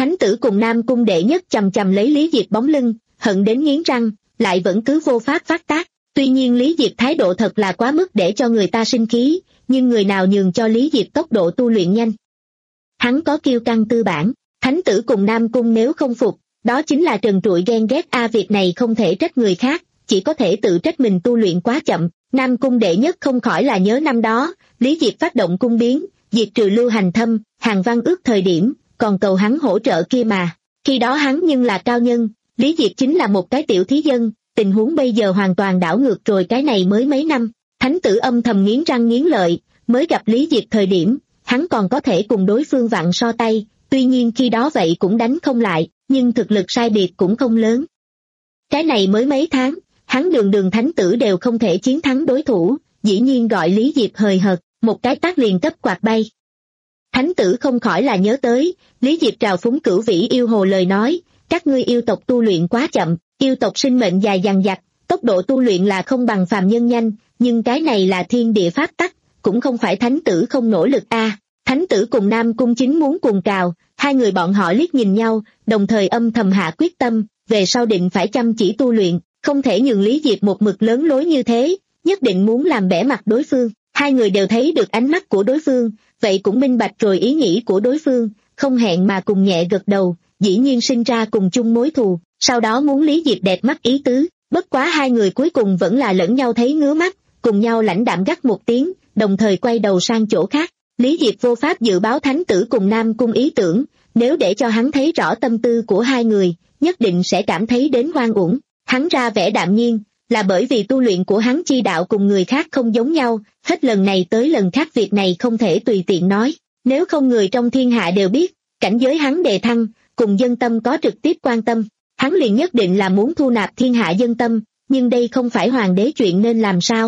[SPEAKER 2] Thánh tử cùng Nam Cung đệ nhất chầm chầm lấy Lý Diệp bóng lưng, hận đến nghiến răng, lại vẫn cứ vô pháp phát tác. Tuy nhiên Lý Diệp thái độ thật là quá mức để cho người ta sinh khí, nhưng người nào nhường cho Lý Diệp tốc độ tu luyện nhanh. Hắn có kiêu căng tư bản, thánh tử cùng Nam Cung nếu không phục, đó chính là trần trụi ghen ghét a việc này không thể trách người khác, chỉ có thể tự trách mình tu luyện quá chậm. Nam Cung đệ nhất không khỏi là nhớ năm đó, Lý Diệp phát động cung biến, diệt trừ Lưu Hành Thâm, Hàng Văn Ước thời điểm, còn cầu hắn hỗ trợ kia mà. Khi đó hắn nhưng là cao nhân, Lý Diệp chính là một cái tiểu thí dân, tình huống bây giờ hoàn toàn đảo ngược rồi, cái này mới mấy năm. Thánh tử âm thầm nghiến răng nghiến lợi, mới gặp Lý Diệp thời điểm, hắn còn có thể cùng đối phương vặn so tay, tuy nhiên khi đó vậy cũng đánh không lại, nhưng thực lực sai biệt cũng không lớn. Cái này mới mấy tháng, hắn đường đường thánh tử đều không thể chiến thắng đối thủ, dĩ nhiên gọi Lý Diệp hời hợt, một cái tác liền cấp quạt bay. Thánh tử không khỏi là nhớ tới, Lý Diệp trào phúng cửu vĩ yêu hồ lời nói, các ngươi yêu tộc tu luyện quá chậm, yêu tộc sinh mệnh dài dằng dặc, tốc độ tu luyện là không bằng phàm nhân nhanh, nhưng cái này là thiên địa pháp tắc, cũng không phải thánh tử không nỗ lực a. À. Thánh tử cùng Nam Cung chính muốn cuồng cào, hai người bọn họ liếc nhìn nhau, đồng thời âm thầm hạ quyết tâm, về sau định phải chăm chỉ tu luyện, không thể nhường Lý Diệp một mực lớn lối như thế, nhất định muốn làm bẽ mặt đối phương. Hai người đều thấy được ánh mắt của đối phương, vậy cũng minh bạch rồi ý nghĩ của đối phương, không hẹn mà cùng nhẹ gật đầu, dĩ nhiên sinh ra cùng chung mối thù, sau đó muốn Lý Diệp đẹp mắt ý tứ, bất quá hai người cuối cùng vẫn là lẫn nhau thấy ngứa mắt, cùng nhau lãnh đạm gắt một tiếng, đồng thời quay đầu sang chỗ khác. Lý Diệp vô pháp dự báo thánh tử cùng Nam Cung ý tưởng, nếu để cho hắn thấy rõ tâm tư của hai người, nhất định sẽ cảm thấy đến oan uổng. Hắn ra vẻ đạm nhiên, là bởi vì tu luyện của hắn chi đạo cùng người khác không giống nhau, hết lần này tới lần khác việc này không thể tùy tiện nói, nếu không người trong thiên hạ đều biết, cảnh giới hắn đề thăng, cùng dân tâm có trực tiếp quan tâm, hắn liền nhất định là muốn thu nạp thiên hạ dân tâm, nhưng đây không phải hoàng đế chuyện nên làm sao.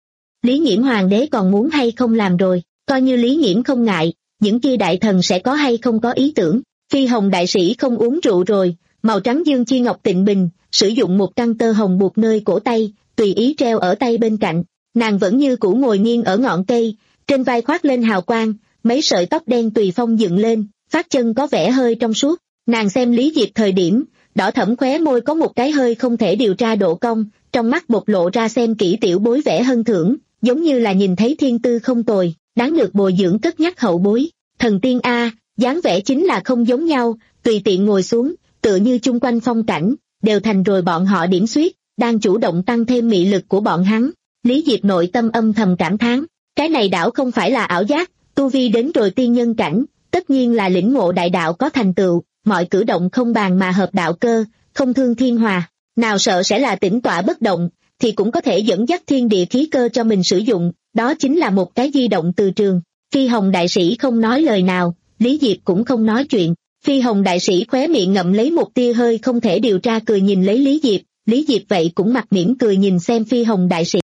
[SPEAKER 2] Lý Nghiễm hoàng đế còn muốn hay không làm rồi, coi như Lý Nghiễm không ngại, những kia đại thần sẽ có hay không có ý tưởng. Phi Hồng đại sĩ không uống rượu rồi, màu trắng dương chi ngọc tịnh bình, sử dụng một căn tơ hồng buộc nơi cổ tay, tùy ý treo ở tay bên cạnh, nàng vẫn như cũ ngồi nghiêng ở ngọn cây, trên vai khoác lên hào quang, mấy sợi tóc đen tùy phong dựng lên, phát chân có vẻ hơi trong suốt. Nàng xem Lý Diệp thời điểm, đỏ thẫm khóe môi có một cái hơi không thể điều tra độ cong, trong mắt bộc lộ ra xem kỹ tiểu bối vẻ hân thưởng, giống như là nhìn thấy thiên tư không tồi, đáng được bồi dưỡng cất nhắc hậu bối. Thần tiên a, dáng vẻ chính là không giống nhau, tùy tiện ngồi xuống, tựa như chung quanh phong cảnh, đều thành rồi bọn họ điểm xuyết, đang chủ động tăng thêm mị lực của bọn hắn. Lý Diệp nội tâm âm thầm cảm thán, cái này đảo không phải là ảo giác, tu vi đến rồi tiên nhân cảnh, tất nhiên là lĩnh ngộ đại đạo có thành tựu, mọi cử động không bàn mà hợp đạo cơ, không thương thiên hòa, nào sợ sẽ là tĩnh tọa bất động, thì cũng có thể dẫn dắt thiên địa khí cơ cho mình sử dụng, đó chính là một cái di động từ trường. Phi Hồng đại sĩ không nói lời nào, Lý Diệp cũng không nói chuyện. Phi Hồng đại sĩ khóe miệng ngậm lấy một tia hơi không thể điều tra cười nhìn lấy Lý Diệp, Lý Diệp vậy cũng mặt mỉm cười nhìn xem Phi Hồng đại sĩ.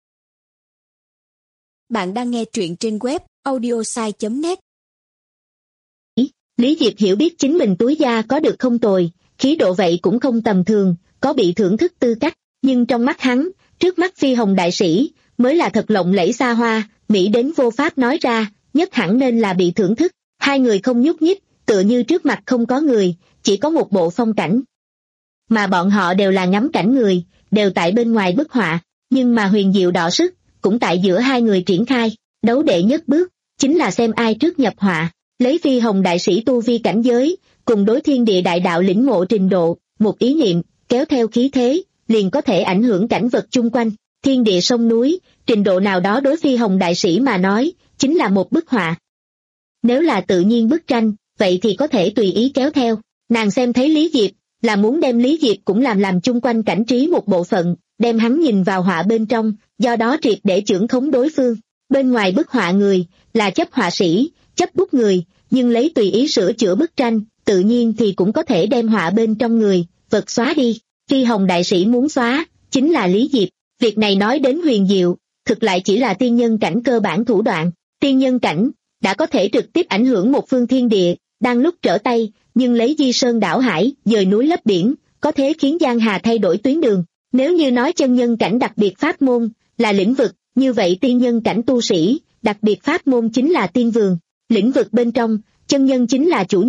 [SPEAKER 3] Bạn đang nghe truyện trên web audiosai chấm net.
[SPEAKER 2] Lý Diệp hiểu biết chính mình túi da có được không tồi, khí độ vậy cũng không tầm thường, có bị thưởng thức tư cách, nhưng trong mắt hắn, trước mắt Phi Hồng đại sĩ, mới là thật lộng lẫy xa hoa, mỹ đến vô pháp nói ra, nhất hẳn nên là bị thưởng thức. Hai người không nhúc nhích, tựa như trước mặt không có người, chỉ có một bộ phong cảnh. Mà bọn họ đều là ngắm cảnh người, đều tại bên ngoài bức họa, nhưng mà huyền diệu đọ sức, cũng tại giữa hai người triển khai, đấu đệ nhất bước, chính là xem ai trước nhập họa, lấy Phi Hồng đại sĩ tu vi cảnh giới, cùng đối thiên địa đại đạo lĩnh ngộ trình độ, một ý niệm, kéo theo khí thế, liền có thể ảnh hưởng cảnh vật chung quanh, thiên địa sông núi, trình độ nào đó đối Phi Hồng đại sĩ mà nói, chính là một bức họa. Nếu là tự nhiên bức tranh, vậy thì có thể tùy ý kéo theo. Nàng xem thấy Lý Diệp, là muốn đem Lý Diệp cũng làm làm chung quanh cảnh trí một bộ phận, đem hắn nhìn vào họa bên trong, do đó triệt để trưởng khống đối phương. Bên ngoài bức họa người, là chấp họa sĩ, chấp bút người, nhưng lấy tùy ý sửa chữa bức tranh, tự nhiên thì cũng có thể đem họa bên trong người, vật xóa đi. Phi Hồng đại sĩ muốn xóa, chính là Lý Diệp. Việc này nói đến huyền diệu, thực lại chỉ là tiên nhân cảnh cơ bản thủ đoạn. Tiên nhân cảnh, đã có thể trực tiếp ảnh hưởng một phương thiên địa, đang lúc trở tay, nhưng lấy di sơn đảo hải, dời núi lấp biển, có thể khiến Giang Hà thay đổi tuyến đường. Nếu như nói chân nhân cảnh đặc biệt pháp môn, là lĩnh vực, như vậy tiên nhân cảnh tu sĩ, đặc biệt pháp môn chính là tiên vườn. Lĩnh vực bên trong, chân nhân chính là chủ nhân,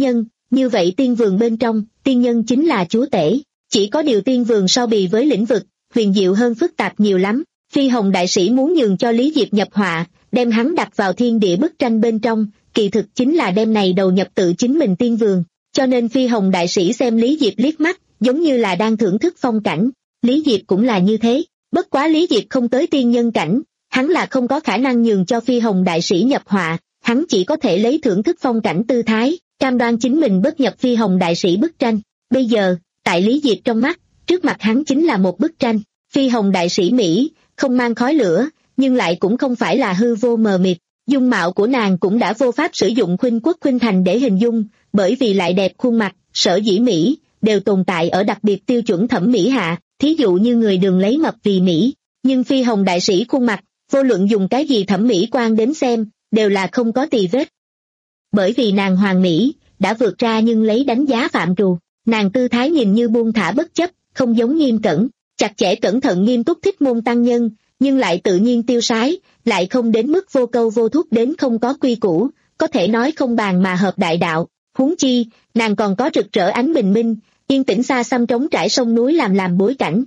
[SPEAKER 2] như vậy tiên vườn bên trong, tiên nhân chính là chúa tể. Chỉ có điều tiên vườn so bì với lĩnh vực, huyền diệu hơn phức tạp nhiều lắm. Phi Hồng đại sĩ muốn nhường cho Lý Diệp nhập họa, đem hắn đặt vào thiên địa bức tranh bên trong, kỳ thực chính là đem này đầu nhập tự chính mình tiên vườn. Cho nên Phi Hồng đại sĩ xem Lý Diệp liếc mắt, giống như là đang thưởng thức phong cảnh. Lý Diệp cũng là như thế, bất quá Lý Diệp không tới tiên nhân cảnh, hắn là không có khả năng nhường cho Phi Hồng đại sĩ nhập họa, hắn chỉ có thể lấy thưởng thức phong cảnh tư thái, cam đoan chính mình bất nhập Phi Hồng đại sĩ bức tranh. Bây giờ, tại Lý Diệp trong mắt, trước mặt hắn chính là một bức tranh, Phi Hồng đại sĩ Mỹ, không mang khói lửa, nhưng lại cũng không phải là hư vô mờ mịt, dung mạo của nàng cũng đã vô pháp sử dụng khuynh quốc khuynh thành để hình dung, bởi vì lại đẹp khuôn mặt, sở dĩ Mỹ, đều tồn tại ở đặc biệt tiêu chuẩn thẩm mỹ hạ, thí dụ như người Đường lấy mập vì Mỹ, nhưng Phi Hồng đại sĩ khuôn mặt, vô luận dùng cái gì thẩm mỹ quan đến xem, đều là không có tì vết. Bởi vì nàng hoàn mỹ, đã vượt ra nhưng lấy đánh giá phạm trù, nàng tư thái nhìn như buông thả bất chấp, không giống nghiêm cẩn, chặt chẽ cẩn thận nghiêm túc thích môn tăng nhân, nhưng lại tự nhiên tiêu sái, lại không đến mức vô câu vô thúc đến không có quy củ, có thể nói không bàn mà hợp đại đạo. Huống chi, nàng còn có rực rỡ ánh bình minh, yên tĩnh xa xăm trống trải sông núi làm làm bối cảnh.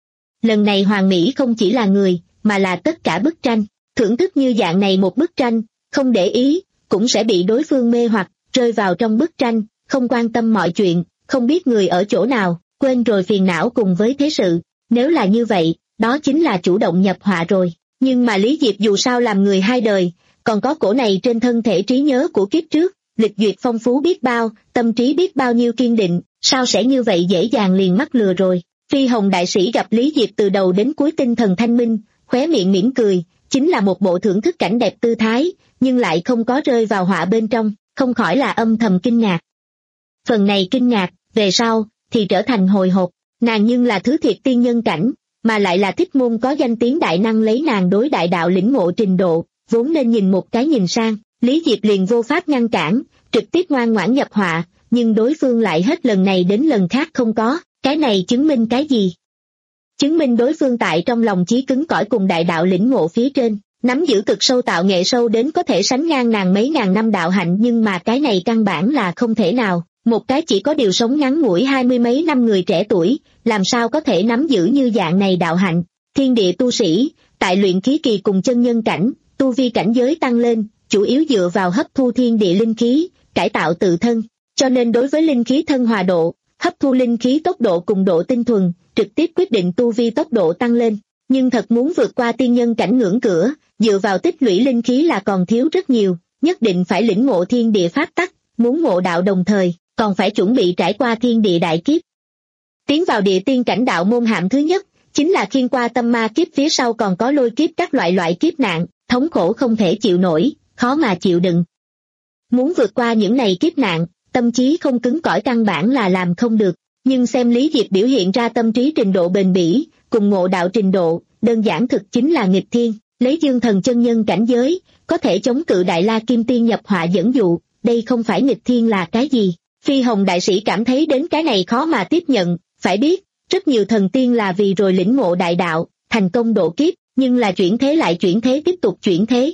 [SPEAKER 2] Lần này hoàn mỹ không chỉ là người, mà là tất cả bức tranh. Thưởng thức như dạng này một bức tranh, không để ý, cũng sẽ bị đối phương mê hoặc, rơi vào trong bức tranh, không quan tâm mọi chuyện, không biết người ở chỗ nào, quên rồi phiền não cùng với thế sự. Nếu là như vậy, đó chính là chủ động nhập họa rồi. Nhưng mà Lý Diệp dù sao làm người hai đời, còn có cổ này trên thân thể trí nhớ của kiếp trước, lịch duyệt phong phú biết bao, tâm trí biết bao nhiêu kiên định, sao sẽ như vậy dễ dàng liền mắc lừa rồi. Phi Hồng đại sĩ gặp Lý Diệp từ đầu đến cuối tinh thần thanh minh, khóe miệng mỉm cười, chính là một bộ thưởng thức cảnh đẹp tư thái, nhưng lại không có rơi vào họa bên trong, không khỏi là âm thầm kinh ngạc. Phần này kinh ngạc, về sau, thì trở thành hồi hộp, nàng nhưng là thứ thiệt tiên nhân cảnh, mà lại là thích môn có danh tiếng đại năng lấy nàng đối đại đạo lĩnh ngộ trình độ, vốn nên nhìn một cái nhìn sang, Lý Diệp liền vô pháp ngăn cản, trực tiếp ngoan ngoãn nhập họa, nhưng đối phương lại hết lần này đến lần khác không có, cái này chứng minh cái gì? Chứng minh đối phương tại trong lòng chí cứng cỏi cùng đại đạo lĩnh ngộ phía trên, nắm giữ cực sâu tạo nghệ sâu đến có thể sánh ngang nàng mấy ngàn năm đạo hạnh, nhưng mà cái này căn bản là không thể nào, một cái chỉ có điều sống ngắn ngủi hai mươi mấy năm người trẻ tuổi, làm sao có thể nắm giữ như dạng này đạo hạnh. Thiên địa tu sĩ, tại luyện khí kỳ cùng chân nhân cảnh, tu vi cảnh giới tăng lên, chủ yếu dựa vào hấp thu thiên địa linh khí, cải tạo tự thân, cho nên đối với linh khí thân hòa độ, hấp thu linh khí tốc độ cùng độ tinh thuần, trực tiếp quyết định tu vi tốc độ tăng lên. Nhưng thật muốn vượt qua tiên nhân cảnh ngưỡng cửa, dựa vào tích lũy linh khí là còn thiếu rất nhiều, nhất định phải lĩnh ngộ thiên địa pháp tắc, muốn ngộ đạo đồng thời, còn phải chuẩn bị trải qua thiên địa đại kiếp. Tiến vào địa tiên cảnh đạo môn hạng thứ nhất, chính là khiên qua tâm ma kiếp, phía sau còn có lôi kiếp các loại loại kiếp nạn, thống khổ không thể chịu nổi, khó mà chịu đựng. Muốn vượt qua những này kiếp nạn, tâm trí không cứng cỏi căn bản là làm không được, nhưng xem Lý Diệp biểu hiện ra tâm trí trình độ bền bỉ, cùng ngộ đạo trình độ, đơn giản thực chính là nghịch thiên, lấy dương thần chân nhân cảnh giới, có thể chống cự đại la kim tiên nhập họa dẫn dụ, đây không phải nghịch thiên là cái gì? Phi Hồng đại sĩ cảm thấy đến cái này khó mà tiếp nhận, phải biết, rất nhiều thần tiên là vì rồi lĩnh ngộ đại đạo, thành công độ kiếp, nhưng là chuyển thế lại chuyển thế tiếp tục chuyển thế.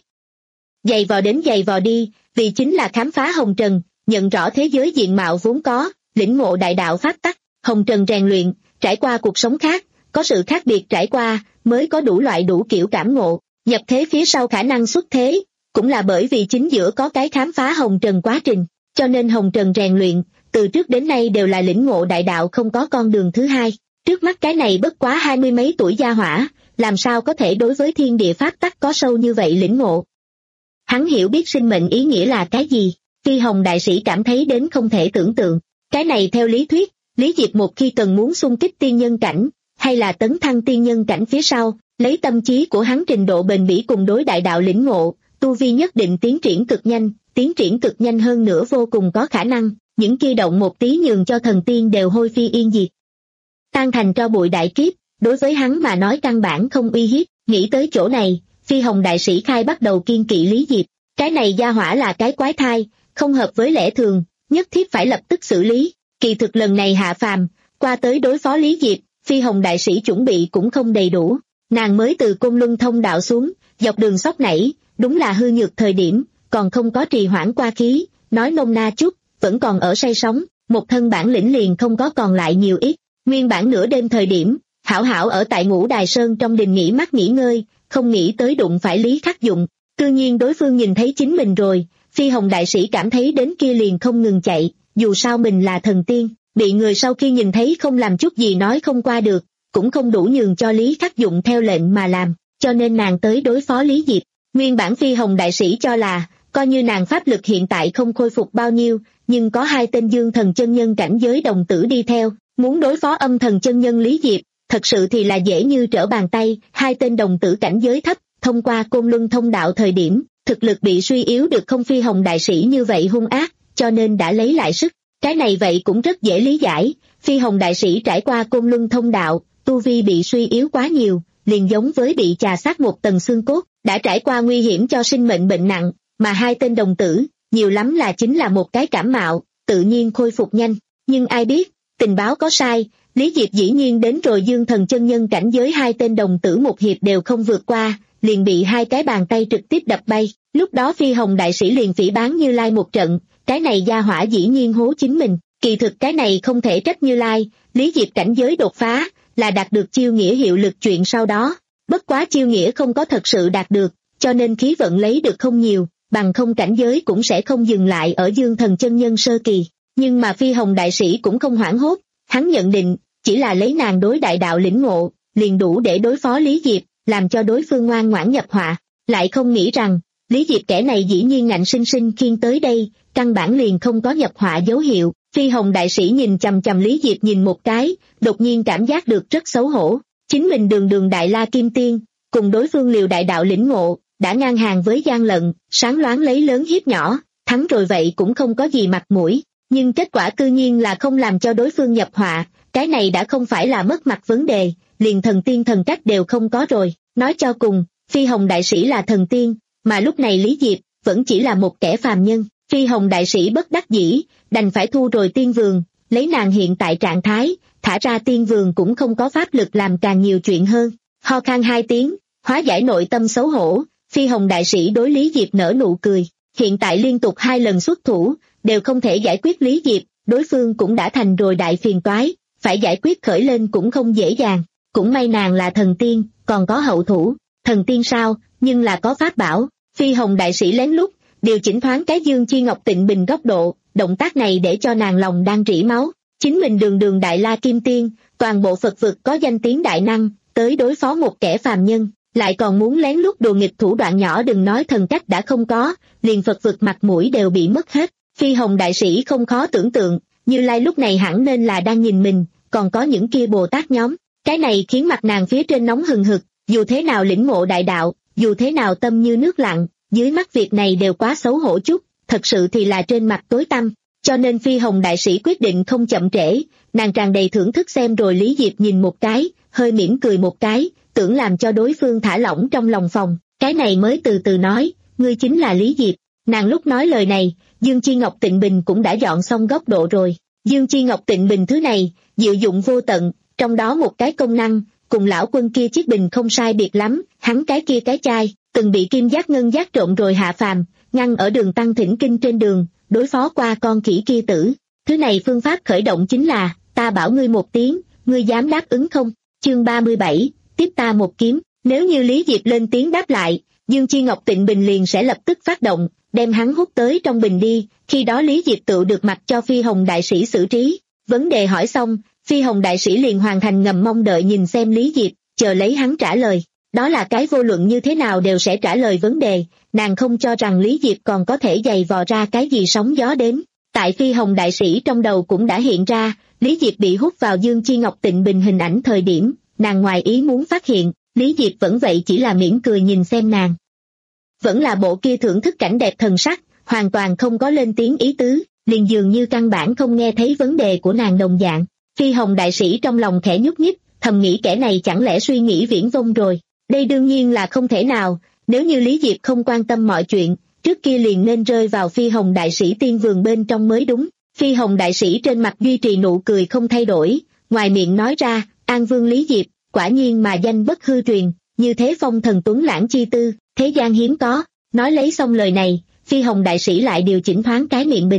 [SPEAKER 2] Dày vò đến dày vò đi, vì chính là khám phá hồng trần, nhận rõ thế giới diện mạo vốn có, lĩnh ngộ đại đạo pháp tắc, hồng trần rèn luyện, trải qua cuộc sống khác, có sự khác biệt trải qua, mới có đủ loại đủ kiểu cảm ngộ, nhập thế phía sau khả năng xuất thế, cũng là bởi vì chính giữa có cái khám phá hồng trần quá trình, cho nên hồng trần rèn luyện, từ trước đến nay đều là lĩnh ngộ đại đạo không có con đường thứ hai. Trước mắt cái này bất quá hai mươi mấy tuổi gia hỏa, làm sao có thể đối với thiên địa pháp tắc có sâu như vậy lĩnh ngộ. Hắn hiểu biết sinh mệnh ý nghĩa là cái gì, Phi Hồng đại sĩ cảm thấy đến không thể tưởng tượng. Cái này theo lý thuyết, Lý Diệp một khi cần muốn xung kích tiên nhân cảnh, hay là tấn thăng tiên nhân cảnh phía sau, lấy tâm trí của hắn trình độ bền bỉ cùng đối đại đạo lĩnh ngộ, tu vi nhất định tiến triển cực nhanh, tiến triển cực nhanh hơn nữa vô cùng có khả năng, những kia động một tí nhường cho thần tiên đều hôi phi yên diệt. Tan thành tro bụi đại kiếp, đối với hắn mà nói căn bản không uy hiếp, nghĩ tới chỗ này, Phi Hồng đại sĩ khai bắt đầu kiên kỵ Lý Diệp, cái này gia hỏa là cái quái thai, không hợp với lẽ thường, nhất thiết phải lập tức xử lý. Kỳ thực lần này hạ phàm, qua tới đối phó Lý Diệp, Phi Hồng đại sĩ chuẩn bị cũng không đầy đủ, nàng mới từ Côn Luân thông đạo xuống, dọc đường sóc nảy, đúng là hư nhược thời điểm, còn không có trì hoãn qua khí, nói nôm na chút, vẫn còn ở say sóng, một thân bản lĩnh liền không có còn lại nhiều ít. Nguyên bản nửa đêm thời điểm, hảo hảo ở tại Ngũ Đài Sơn trong đình nghỉ mắt nghỉ ngơi, không nghĩ tới đụng phải Lý Khắc Dụng. Cư nhiên đối phương nhìn thấy chính mình rồi, Phi Hồng đại sĩ cảm thấy đến kia liền không ngừng chạy, dù sao mình là thần tiên, bị người sau khi nhìn thấy không làm chút gì nói không qua được, cũng không đủ nhường cho Lý Khắc Dụng theo lệnh mà làm, cho nên nàng tới đối phó Lý Diệp. Nguyên bản Phi Hồng đại sĩ cho là, coi như nàng pháp lực hiện tại không khôi phục bao nhiêu, nhưng có hai tên dương thần chân nhân cảnh giới đồng tử đi theo, muốn đối phó âm thần chân nhân Lý Diệp, thật sự thì là dễ như trở bàn tay. Hai tên đồng tử cảnh giới thấp, thông qua Côn Luân thông đạo thời điểm, thực lực bị suy yếu được không Phi Hồng đại sĩ như vậy hung ác, cho nên đã lấy lại sức. Cái này vậy cũng rất dễ lý giải, Phi Hồng đại sĩ trải qua Côn Luân thông đạo, tu vi bị suy yếu quá nhiều, liền giống với bị chà sát một tầng xương cốt, đã trải qua nguy hiểm cho sinh mệnh bệnh nặng, mà hai tên đồng tử, nhiều lắm là chính là một cái cảm mạo, tự nhiên khôi phục nhanh. Nhưng ai biết, tình báo có sai, Lý Diệp dĩ nhiên đến rồi dương thần chân nhân cảnh giới hai tên đồng tử một hiệp đều không vượt qua, liền bị hai cái bàn tay trực tiếp đập bay. Lúc đó Phi Hồng đại sĩ liền phỉ báng Như Lai một trận, cái này gia hỏa dĩ nhiên hố chính mình, kỳ thực cái này không thể trách Như Lai, Lý Diệp cảnh giới đột phá, là đạt được chiêu nghĩa hiệu lực chuyện sau đó, bất quá chiêu nghĩa không có thật sự đạt được, cho nên khí vận lấy được không nhiều, bằng không cảnh giới cũng sẽ không dừng lại ở dương thần chân nhân sơ kỳ. Nhưng mà Phi Hồng đại sĩ cũng không hoảng hốt, hắn nhận định, chỉ là lấy nàng đối đại đạo lĩnh ngộ, liền đủ để đối phó Lý Diệp, làm cho đối phương ngoan ngoãn nhập họa, lại không nghĩ rằng, Lý Diệp kẻ này dĩ nhiên ngạnh sinh sinh khiêng tới đây, căn bản liền không có nhập họa dấu hiệu. Phi Hồng đại sĩ nhìn chằm chằm Lý Diệp nhìn một cái, đột nhiên cảm giác được rất xấu hổ, chính mình đường đường Đại La Kim Tiên, cùng đối phương liều đại đạo lĩnh ngộ, đã ngang hàng với gian lận, sáng loáng lấy lớn hiếp nhỏ, thắng rồi vậy cũng không có gì mặt mũi, nhưng kết quả cư nhiên là không làm cho đối phương nhập họa, cái này đã không phải là mất mặt vấn đề, liền thần tiên thần cách đều không có rồi. Nói cho cùng, Phi Hồng đại sĩ là thần tiên, mà lúc này Lý Diệp vẫn chỉ là một kẻ phàm nhân. Phi Hồng đại sĩ bất đắc dĩ, đành phải thu rồi tiên vườn, lấy nàng hiện tại trạng thái, thả ra tiên vườn cũng không có pháp lực làm càng nhiều chuyện hơn. Ho khan hai tiếng, hóa giải nội tâm xấu hổ, Phi Hồng đại sĩ đối Lý Diệp nở nụ cười, hiện tại liên tục hai lần xuất thủ, đều không thể giải quyết Lý Diệp, đối phương cũng đã thành rồi đại phiền toái, phải giải quyết khởi lên cũng không dễ dàng, cũng may nàng là thần tiên, còn có hậu thủ, thần tiên sao, nhưng là có pháp bảo. Phi Hồng đại sĩ lén lút điều chỉnh thoáng cái Dương Chi Ngọc Tịnh Bình góc độ, động tác này để cho nàng lòng đang rỉ máu, chính mình đường đường Đại La Kim Tiên, toàn bộ Phật vực có danh tiếng đại năng, tới đối phó một kẻ phàm nhân, lại còn muốn lén lút đùa nghịch thủ đoạn nhỏ, đừng nói thần cách đã không có, liền Phật vực mặt mũi đều bị mất hết. Phi Hồng đại sĩ không khó tưởng tượng, Như Lai lúc này hẳn nên là đang nhìn mình, còn có những kia Bồ Tát nhóm, cái này khiến mặt nàng phía trên nóng hừng hực, dù thế nào lĩnh ngộ đại đạo, dù thế nào tâm như nước lặng, dưới mắt việc này đều quá xấu hổ chút, thật sự thì là trên mặt tối tăm, cho nên Phi Hồng đại sĩ quyết định không chậm trễ, nàng tràn đầy thưởng thức xem rồi Lý Diệp nhìn một cái, hơi mỉm cười một cái, tưởng làm cho đối phương thả lỏng trong lòng phòng, cái này mới từ từ nói, ngươi chính là Lý Diệp. Nàng lúc nói lời này, Dương Chi Ngọc Tịnh Bình cũng đã dọn xong góc độ rồi. Dương Chi Ngọc Tịnh Bình thứ này, diệu dụng vô tận, trong đó một cái công năng, cùng lão quân kia chiếc bình không sai biệt lắm, hắn cái kia cái chai, từng bị Kim Giác Ngân Giác trộn rồi hạ phàm, ngăn ở đường Tăng Thỉnh Kinh trên đường, đối phó qua con khỉ kia tử. Thứ này phương pháp khởi động chính là, ta bảo ngươi một tiếng, ngươi dám đáp ứng không? Chương ba mươi bảy, tiếp ta một kiếm. Nếu như Lý Diệp lên tiếng đáp lại, Dương Chi Ngọc Tịnh Bình liền sẽ lập tức phát động, đem hắn hút tới trong bình đi, khi đó Lý Diệp tự được mặc cho Phi Hồng đại sĩ xử trí. Vấn đề hỏi xong, Phi Hồng đại sĩ liền hoàn thành ngầm mong đợi nhìn xem Lý Diệp, chờ lấy hắn trả lời. Đó là cái vô luận như thế nào đều sẽ trả lời vấn đề, nàng không cho rằng Lý Diệp còn có thể giày vò ra cái gì sóng gió đến. Tại Phi Hồng đại sĩ trong đầu cũng đã hiện ra, Lý Diệp bị hút vào Dương Chi Ngọc Tịnh Bình hình ảnh thời điểm, nàng ngoài ý muốn phát hiện, Lý Diệp vẫn vậy chỉ là mỉm cười nhìn xem nàng. Vẫn là bộ kia thưởng thức cảnh đẹp thần sắc, hoàn toàn không có lên tiếng ý tứ, liền dường như căn bản không nghe thấy vấn đề của nàng đồng dạng. Phi Hồng đại sĩ trong lòng khẽ nhúc nhích, thầm nghĩ kẻ này chẳng lẽ suy nghĩ viễn vông rồi. Đây đương nhiên là không thể nào, nếu như Lý Diệp không quan tâm mọi chuyện, trước kia liền nên rơi vào Phi Hồng đại sĩ tiên vườn bên trong mới đúng. Phi Hồng đại sĩ trên mặt duy trì nụ cười không thay đổi, ngoài miệng nói ra, An Vương Lý Diệp, quả nhiên mà danh bất hư truyền, như thế phong thần tuấn lãng chi tư, thế gian hiếm có. Nói lấy xong lời này, Phi Hồng đại sĩ lại điều chỉnh thoáng cái miệng bình,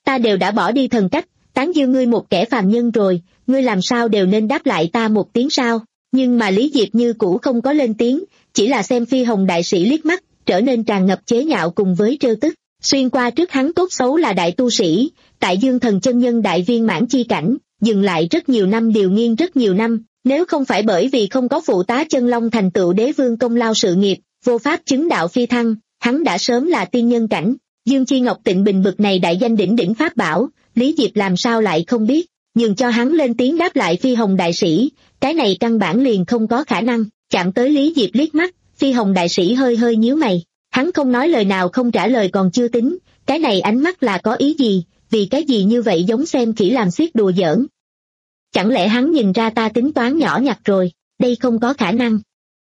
[SPEAKER 2] ta đều đã bỏ đi thần cách, tán dương ngươi một kẻ phàm nhân rồi, ngươi làm sao đều nên đáp lại ta một tiếng sao? Nhưng mà Lý Diệp như cũ không có lên tiếng, chỉ là xem Phi Hồng đại sĩ liếc mắt, trở nên tràn ngập chế nhạo cùng với trêu tức. Xuyên qua trước hắn tốt xấu là đại tu sĩ, tại Dương Thần chân nhân đại viên mãn chi cảnh, dừng lại rất nhiều năm điều nghiên rất nhiều năm, nếu không phải bởi vì không có phụ tá chân long thành tựu đế vương công lao sự nghiệp, vô pháp chứng đạo phi thăng, hắn đã sớm là tiên nhân cảnh. Dương Chi Ngọc Tịnh Bình bực này đại danh đỉnh đỉnh pháp bảo, Lý Diệp làm sao lại không biết, nhường cho hắn lên tiếng đáp lại Phi Hồng đại sĩ, cái này căn bản liền không có khả năng. Chạm tới Lý Diệp liếc mắt, Phi Hồng đại sĩ hơi hơi nhíu mày, hắn không nói lời nào không trả lời còn chưa tính, cái này ánh mắt là có ý gì, vì cái gì như vậy giống xem khỉ làm xiết đùa giỡn. Chẳng lẽ hắn nhìn ra ta tính toán nhỏ nhặt rồi, đây không có khả năng.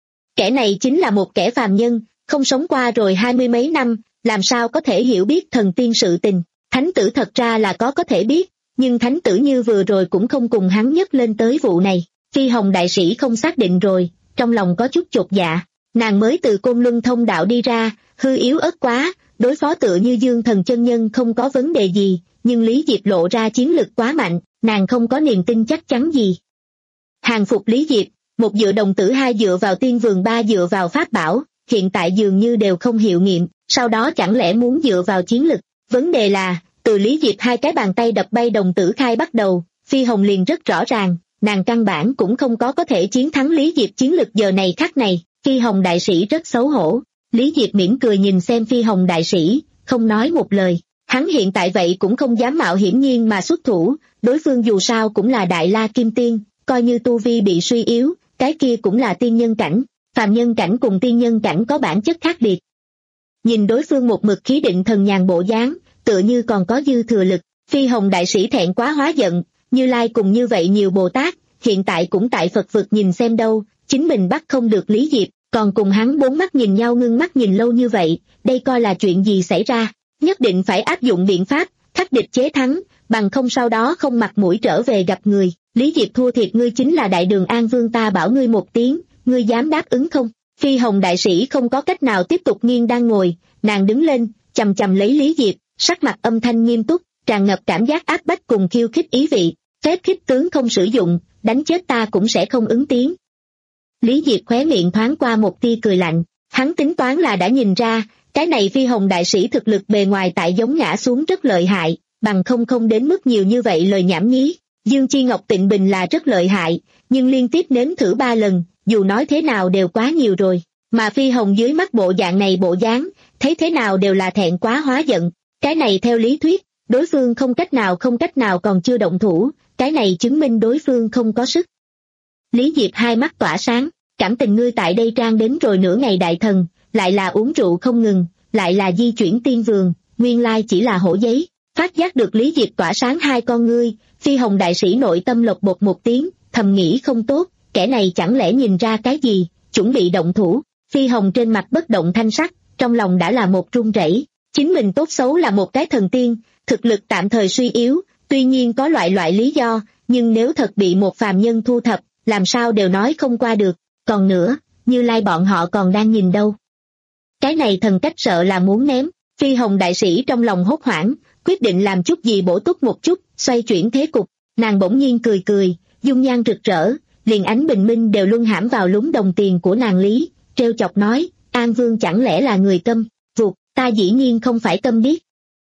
[SPEAKER 2] Kẻ này chính là một kẻ phàm nhân, không sống qua rồi hai mươi mấy năm, làm sao có thể hiểu biết thần tiên sự tình. Thánh tử thật ra là có có thể biết, nhưng thánh tử như vừa rồi cũng không cùng hắn nhắc lên tới vụ này. Phi Hồng đại sĩ không xác định rồi, trong lòng có chút chột dạ, nàng mới từ Côn Luân thông đạo đi ra, hư yếu ớt quá, đối phó tựa như Dương Thần chân nhân không có vấn đề gì, nhưng Lý Diệp lộ ra chiến lực quá mạnh, nàng không có niềm tin chắc chắn gì. Hàng phục Lý Diệp, một dựa đồng tử, hai dựa vào tiên vườn, ba dựa vào pháp bảo, hiện tại dường như đều không hiệu nghiệm, sau đó chẳng lẽ muốn dựa vào chiến lực. Vấn đề là, từ Lý Diệp hai cái bàn tay đập bay đồng tử khai bắt đầu, Phi Hồng liền rất rõ ràng, nàng căn bản cũng không có có thể chiến thắng Lý Diệp chiến lực giờ này khắc này. Phi Hồng đại sĩ rất xấu hổ. Lý Diệp mỉm cười nhìn xem Phi Hồng đại sĩ, không nói một lời. Hắn hiện tại vậy cũng không dám mạo hiểm nhiên mà xuất thủ, đối phương dù sao cũng là Đại La Kim Tiên, coi như tu vi bị suy yếu, cái kia cũng là tiên nhân cảnh, phàm nhân cảnh cùng tiên nhân cảnh có bản chất khác biệt. Nhìn đối phương một mực khí định thần nhàn bộ dáng, tựa như còn có dư thừa lực, Phi Hồng đại sĩ thẹn quá hóa giận, Như Lai cùng như vậy nhiều Bồ Tát, hiện tại cũng tại Phật vực nhìn xem đâu, chính mình bắt không được Lý Diệp, còn cùng hắn bốn mắt nhìn nhau ngưng mắt nhìn lâu như vậy, đây coi là chuyện gì xảy ra, nhất định phải áp dụng biện pháp, khắc địch chế thắng, bằng không sau đó không mặt mũi trở về gặp người. Lý Diệp thua thiệt ngươi chính là Đại Đường An Vương, ta bảo ngươi một tiếng, ngươi dám đáp ứng không? Phi Hồng đại sĩ không có cách nào tiếp tục nghiêng đang ngồi, nàng đứng lên, chầm chầm lấy Lý Diệp, sắc mặt âm thanh nghiêm túc, tràn ngập cảm giác áp bách cùng khiêu khích ý vị, phép khích tướng không sử dụng, đánh chết ta cũng sẽ không ứng tiếng. Lý Diệp khóe miệng thoáng qua một tia cười lạnh, hắn tính toán là đã nhìn ra, cái này Phi Hồng đại sĩ thực lực bề ngoài tại giống ngã xuống rất lợi hại, bằng không không đến mức nhiều như vậy lời nhảm nhí. Dương Chi Ngọc Tịnh Bình là rất lợi hại, nhưng liên tiếp nếm thử ba lần, dù nói thế nào đều quá nhiều rồi, mà Phi Hồng dưới mắt bộ dạng này bộ dáng, thấy thế nào đều là thẹn quá hóa giận, cái này theo lý thuyết, đối phương không cách nào không cách nào còn chưa động thủ, cái này chứng minh đối phương không có sức. Lý Diệp hai mắt tỏa sáng, cảm tình ngươi tại đây trang đến rồi nửa ngày đại thần, lại là uống rượu không ngừng, lại là di chuyển tiên vườn, nguyên lai chỉ là hổ giấy. Phát giác được Lý Diệp tỏa sáng hai con ngươi, Phi Hồng đại sĩ nội tâm lộc bột một tiếng, thầm nghĩ không tốt, kẻ này chẳng lẽ nhìn ra cái gì, chuẩn bị động thủ. Phi Hồng trên mặt bất động thanh sắc, trong lòng đã là một run rẩy. Chính mình tốt xấu là một cái thần tiên, thực lực tạm thời suy yếu, tuy nhiên có loại loại lý do, nhưng nếu thật bị một phàm nhân thu thập, làm sao đều nói không qua được. Còn nữa, Như Lai bọn họ còn đang nhìn đâu. Cái này thần cách sợ là muốn ném. Phi Hồng đại sĩ trong lòng hốt hoảng, quyết định làm chút gì bổ túc một chút, xoay chuyển thế cục. Nàng bỗng nhiên cười cười, dung nhan rực rỡ, liền ánh bình minh đều luân hãm vào lúng đồng tiền của nàng Lý, trêu chọc nói, An Vương chẳng lẽ là người câm, vụt, ta dĩ nhiên không phải câm điếc.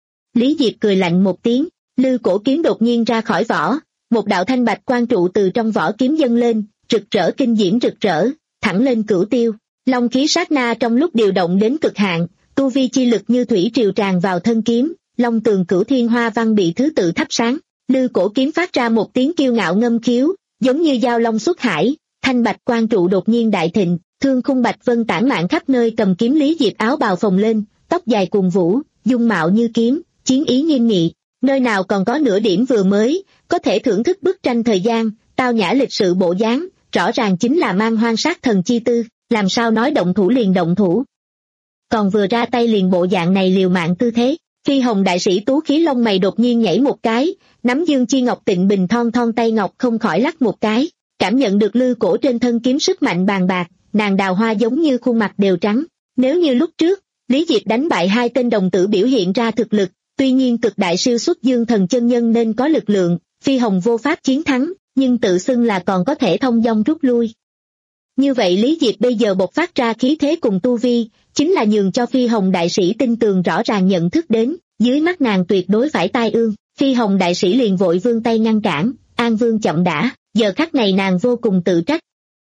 [SPEAKER 2] Lý Diệp cười lạnh một tiếng, lư cổ kiếm đột nhiên ra khỏi vỏ, một đạo thanh bạch quang trụ từ trong vỏ kiếm dâng lên, rực rỡ kinh diễm rực rỡ, thẳng lên cửu tiêu, long khí sát na trong lúc điều động đến cực hạn, tu vi chi lực như thủy triều tràn vào thân kiếm, long tường cửu thiên hoa văn bị thứ tự thắp sáng, lư cổ kiếm phát ra một tiếng kiêu ngạo ngâm khiếu, giống như dao long xuất hải, thanh bạch quang trụ đột nhiên đại thịnh, thương khung bạch vân tản mạn khắp nơi, cầm kiếm Lý Diệp áo bào phồng lên, tóc dài cuồng vũ, dung mạo như kiếm, chiến ý nghiêm nghị, nơi nào còn có nửa điểm vừa mới, có thể thưởng thức bức tranh thời gian, tao nhã lịch sự bộ dáng, rõ ràng chính là mang hoang sát thần chi tư, làm sao nói động thủ liền động thủ. Còn vừa ra tay liền bộ dạng này liều mạng tư thế. Phi Hồng đại sĩ tú khí lông mày đột nhiên nhảy một cái, nắm Dương Chi Ngọc Tịnh Bình thon thon tay ngọc không khỏi lắc một cái, cảm nhận được lư cổ trên thân kiếm sức mạnh bàn bạc, nàng đào hoa giống như khuôn mặt đều trắng. Nếu như lúc trước, Lý Diệp đánh bại hai tên đồng tử biểu hiện ra thực lực, Tuy nhiên cực đại siêu xuất dương thần chân nhân nên có lực lượng, Phi Hồng vô pháp chiến thắng, nhưng tự xưng là còn có thể thông dong rút lui. Như vậy Lý Diệp bây giờ bộc phát ra khí thế cùng tu vi, chính là nhường cho Phi Hồng đại sĩ tin tường rõ ràng nhận thức đến, dưới mắt nàng tuyệt đối phải tai ương. Phi Hồng đại sĩ liền vội vươn tay ngăn cản, An Vương chậm đã, giờ khắc này nàng vô cùng tự trách.